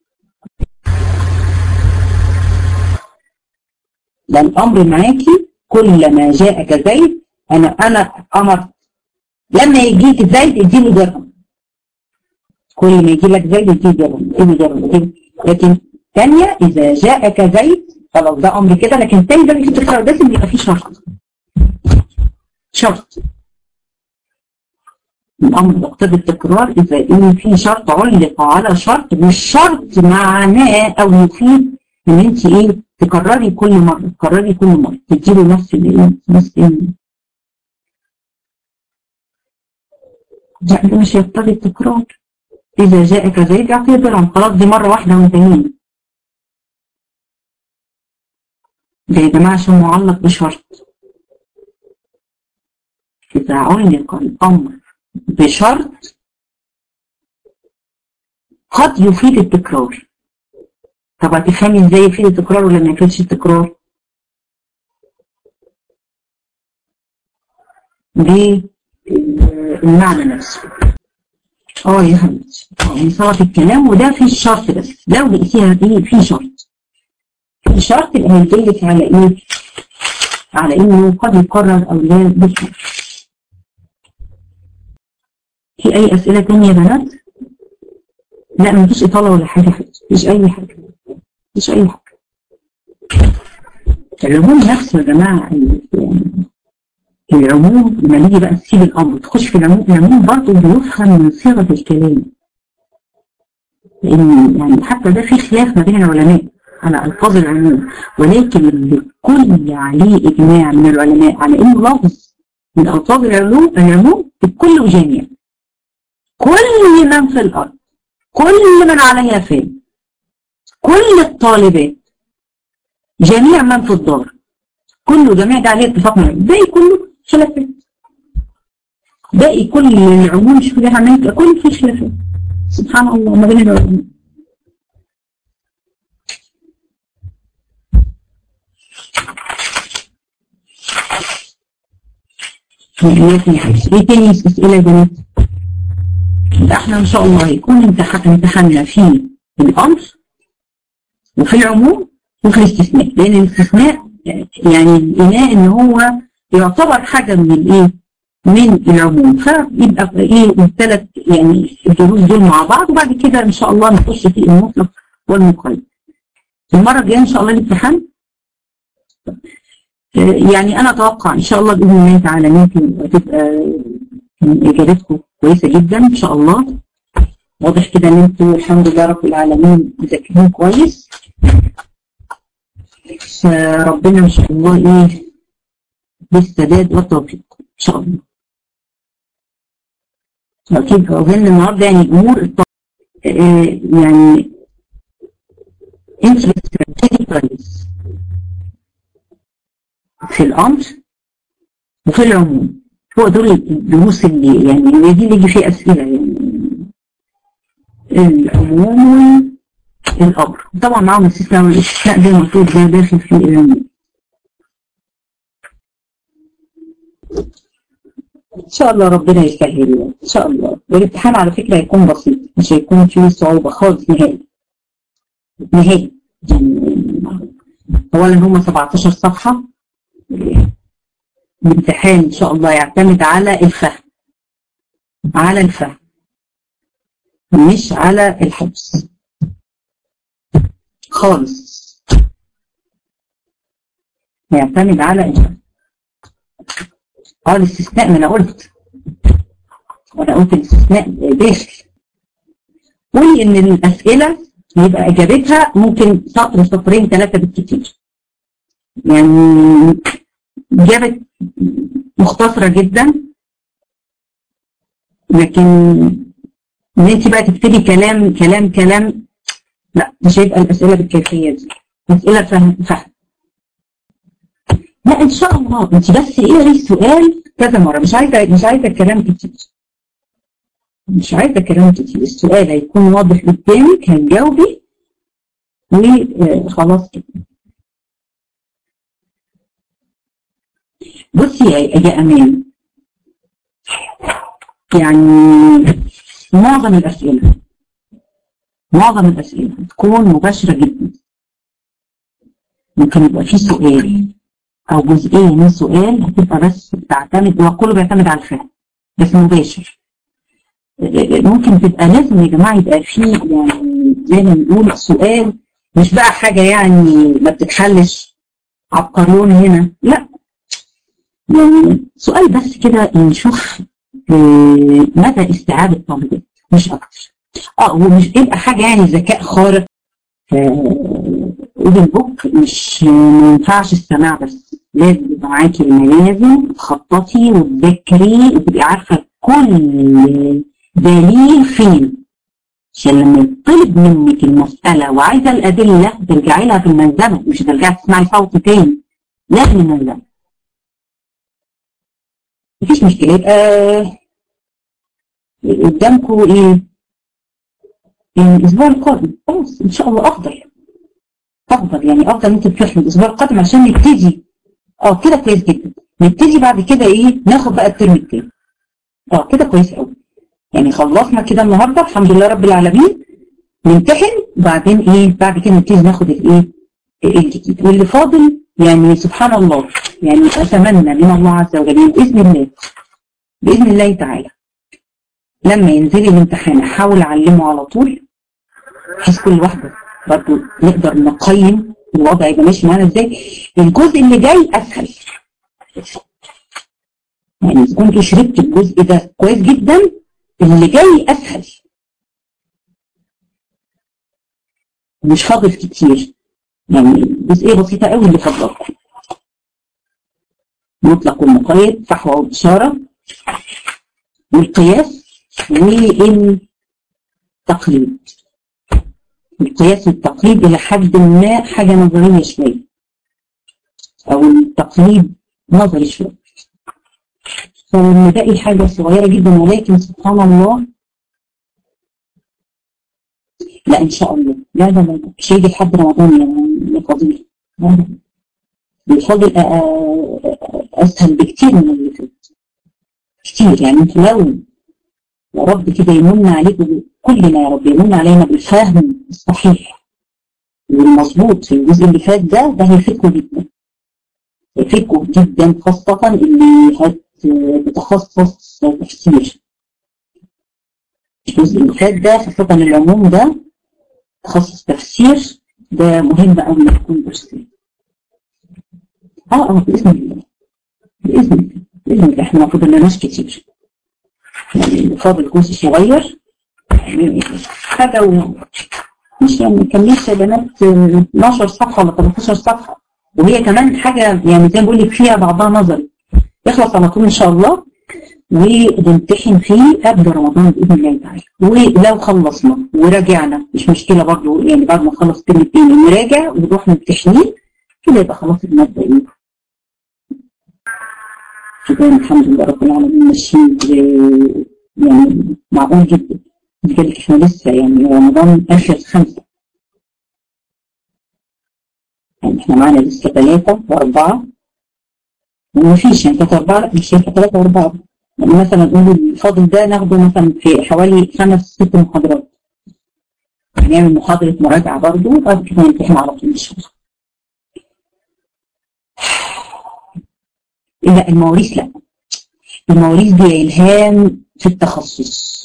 ده الامر معاكي كل ما جاءك زيد. انا امر لما يجيك زيد اديله درهم، كل ما يجي لك زيد اديله درهم اديله درهم. لكن ثانيه اذا جاءك زيد خلاص ده امر كده. لكن تاني ده في تكرار لازم يبقى فيه شرط. الامر يقتضي التكرار اذا ان في شرط علق على شرط، مش شرط معناه او يفيد ان انت ايه تكرري كل مرة، تكرري كل مرة، تديله نفس لا ده مش يقتضي التكرار. إذا جاءك زيد أعطيه درهم، خلاص دي مرة واحدة وانتهينا. ده يا جماعة عشان معلق بشرط. إذا علق الأمر بشرط قد يفيد التكرار. طب هتفهمي ازاي يفيد التكرار ولا ما يفيدش التكرار؟ ليه؟ المعنى نفسه. يا حبيبتي صارت الكلام، وده في الشرط بس. لو لقيتيها ايه في شرط، في شرط اللي هيدلك على ايه؟ على انه قد يقرر او لا بالشرط. في اي اسئله تانية يا بنات؟ لا مفيش اطاله ولا حاجه، مفيش اي حاجه، مفيش اي حاجه. العموم نفسه يا جماعه، العموم لما نيجي بقى تسيب الامر تخش في العموم، العموم برضه بيفهم من صيغه الكلام. لان يعني حتى ده في خلاف ما بين العلماء على الفاظ العموم، ولكن الكل عليه اجماع من العلماء على انه لفظ من الفاظ العموم الكل وجميع. كل من في الارض، كل من عليها فان، كل الطالبات، جميع من في الدار، كله جميع ده عليه اتفاق معين. باقي كله خلافات، باقي كل العموم مش كلها عملت كل في خلافات سبحان الله ما بين العلماء. ايه تاني اسئله يا بنات؟ احنا ان شاء الله هيكون امتحاننا في الامر وفي العموم وفي الاستثناء، لان الاستثناء يعني الإناء ان هو يعتبر حاجة من الايه؟ من العموم، فيبقى ايه الثلاث يعني الدروس دول مع بعض، وبعد كده ان شاء الله نخش في المطلق والمقيد. المرة الجاية ان شاء الله الامتحان يعني انا اتوقع ان شاء الله باذن الله تعالى ممكن تبقى اجابتكم كويسة جدا ان شاء الله. واضح كده ان انتوا الحمد لله رب العالمين مذاكرين كويس، فربنا ان شاء الله ايه بالسداد والتوفيق ان شاء الله. اكيد اظن النهارده يعني امور يعني انت بتركزي كويس في الامر وفي العموم، هو دول الدروس اللي يعني دي اللي يجي فيها اسئله، يعني العموم والامر طبعا معاهم الاستثناء، والاستثناء ده المفروض ده داخل في العموم. ان شاء الله ربنا يسهل ان شاء الله. والامتحان على فكره هيكون بسيط، مش هيكون فيه صعوبه خالص نهائي نهائي. يعني اولا هم 17 صفحه، الامتحان ان شاء الله يعتمد على الفهم، على الفهم مش على الحفظ خالص، يعتمد على الفهم. الاستثناء ما انا قلت الاستثناء داخل. قولي ان الاسئله يبقى اجابتها ممكن سطر سطرين ثلاثه بالكتير، يعني اجابه مختصره جدا، لكن ان انت بقى تكتبي كلام كلام كلام لا، مش هيبقى الاسئله بالكيفيه دي. اسئله فهم. لا ان شاء الله انت بس اقري السؤال كذا مره، مش عايزه كلام كتير، مش عايزه كلام كتير. السؤال هيكون واضح قدامك، هتجاوبي وخلاص كده. بصي يا امان، يعني معظم الاسئله تكون مباشره جدا، ممكن يبقى في سؤال او جزئيه من سؤال هتبقى بس بتعتمد، وكله بيعتمد على الفهم بس مباشر. ممكن تبقى لازم يا جماعه يبقى في يعني زي ما بنقول سؤال مش بقى حاجه يعني ما بتتحلش عبقريون هنا، لا يعني سؤال بس كده نشوف مدى استيعاب الطالبات مش اكتر. ومش يبقى حاجه يعني ذكاء خارق اوديو بوك مش ما ينفعش السماع بس، لازم يبقى معاكي الملازم تخططي وتذاكري وتبقي عارفه كل دليل فين، عشان لما يطلب منك المساله وعايزه الادله ترجعي لها في الملزمه، مش هترجعي تسمعي صوت تاني، لازم الملزمه. مفيش مشكله. يبقى قدامكم ايه؟ الاسبوع القادم خلاص ان شاء الله افضل يعني افضل انت تروحي الاسبوع القادم عشان نبتدي. كده كويس جدا. نبتدي بعد كده ايه؟ ناخد بقى الترم التاني. كده كويس قوي. يعني خلصنا كده النهارده الحمد لله رب العالمين، نمتحن وبعدين ايه؟ بعد كده نبتدي ناخد الايه؟ الجديد واللي فاضل. يعني سبحان الله، يعني اتمنى من الله عز وجل باذن الله تعالى لما ينزل الامتحان احاول اعلمه على طول، بحيث كل واحده برضه نقدر نقيم الوضع يبقى ماشي معانا ازاي. الجزء اللي جاي اسهل، يعني اذا كنت شربت الجزء ده كويس جدا اللي جاي اسهل، مش فاضل كتير، يعني جزئيه بسيطه قوي اللي فاضله. مطلق والمقيد، فحوى والاشاره والقياس والتقليد. القياس والتقليد الى حد ما حاجه نظريه شويه، او التقليد نظري شويه، فالباقي حاجه صغيره جدا، ولكن سبحان الله لا ان شاء الله لا مش هيجي لحد رمضان يعني فضيل. الفضل اسهل بكتير من اللي فات كتير. يعني انت لو يا رب كده يمن عليكم كلنا، يا رب يمن علينا بالفهم الصحيح والمظبوط في الجزء اللي فات ده هيفيدكم جدا، يفيدكم جدا، خاصة اللي هتتخصص تفسير. الجزء اللي فات ده خاصة العموم ده تخصص تفسير، ده مهم قوي انك تكون تفسير. بإذن الله بإذن الله احنا المفروض لناش كتير، يعني فاضل جزء صغير يعني حاجة مش يعني كمية بنات 12 صفحة ولا 13 صفحة، وهي كمان حاجة يعني زي ما بقول لك فيها بعضها نظري، يخلص على طول إن شاء الله ونمتحن فيه قبل رمضان بإذن الله تعالى. ولو خلصنا ورجعنا مش مشكلة برضه، يعني بعد ما نخلص الترم التاني نراجع ونروح نمتحنين كده يبقى خلاص المادة ايه كده الحمد لله رب العالمين ماشيين يعني معقول جدا. لذلك احنا لسه يعني رمضان آخر 5، يعني احنا معانا لسه 3 و4 ومفيش يعني 3 و4 لا مش 3 و4، يعني مثلا نقول الفاضل ده ناخده مثلا في حوالي 5-6 محاضرات، نعمل محاضرة مراجعة برضه وبعد كده نمتحن على طول إن شاء الله. لا المواريث لا، المواريث دي إلهام في التخصص،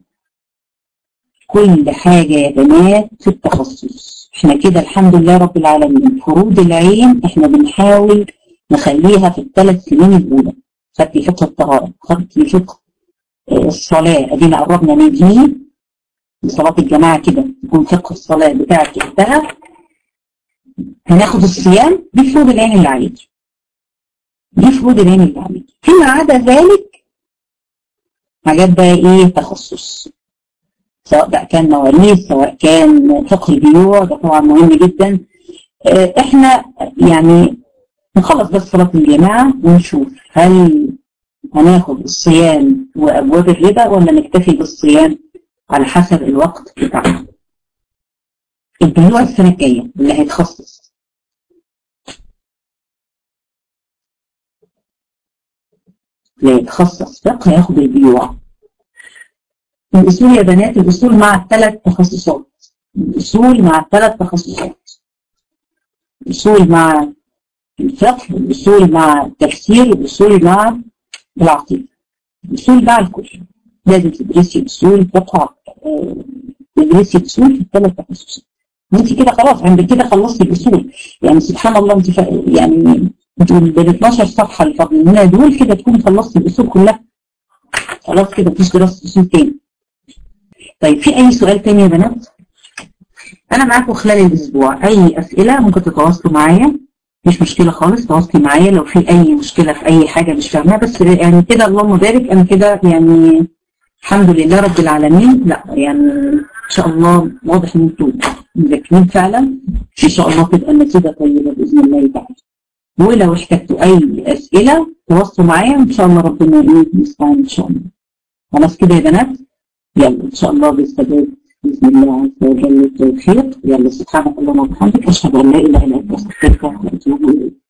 كل حاجة يا بنات في التخصص. احنا كده الحمد لله رب العالمين فروض العين احنا بنحاول نخليها في ال3 سنين الأولى. خدتي فقه الطهارة، خدتي فقه الصلاة، ادينا قربنا نجي صلاة الجماعة كده يكون فقه الصلاة بتاعتي انتهى، هناخد الصيام. دي فروض العين اللي عليكي، دي فروض العين اللي عليكي. فيما عدا ذلك حاجات بقى ايه تخصص، سواء بقى كان مواريث سواء كان فقه البيوع، ده طبعا مهم جدا. احنا يعني نخلص بس صلاة الجماعة ونشوف هل هناخد الصيام وأبواب الربا ولا نكتفي بالصيام على حسب الوقت بتاعنا. البيوع السنة الجاية اللي هيتخصص اللي هيتخصص فقه هياخد البيوع. الأصول يا بنات، الأصول مع ال3 تخصصات، الأصول مع ال3 تخصصات، الأصول مع الفقه، الأصول مع التفسير، الأصول مع العقيدة، الأصول مع الكل. لازم تدرسي أصول فقه، تدرسي أصول في ال3 تخصصات. انت كده خلاص عند كده خلصتي الأصول، يعني سبحان الله انت يعني بال 12 صفحة اللي فاضل لنا دول كده تكوني خلصتي الأصول كلها، خلاص كده مفيش دراسة أصول تاني. طيب في أي سؤال تاني يا بنات؟ انا معاكم خلال الاسبوع، اي اسئله ممكن تتواصلوا معايا، مش مشكله خالص، تواصلي معايا لو في اي مشكله في اي حاجه مش فاهمها. بس يعني كده اللهم بارك، انا كده يعني الحمد لله رب العالمين. لا يعني ان شاء الله واضح ان انتم مذاكرين فعلا، ان شاء الله تبقى النتيجه طيبه باذن الله تعالى. ولو احتجتوا اي اسئله تواصلوا معايا ان شاء الله ربنا يستعين ان شاء الله. خلاص كده يا بنات، يلا ان شاء الله باستجابه باذن الله عز وجل التوفيق. يلا سبحانك اللهم وبحمدك، اشهد ان لا اله الا انت استغفرك واتوب اليك.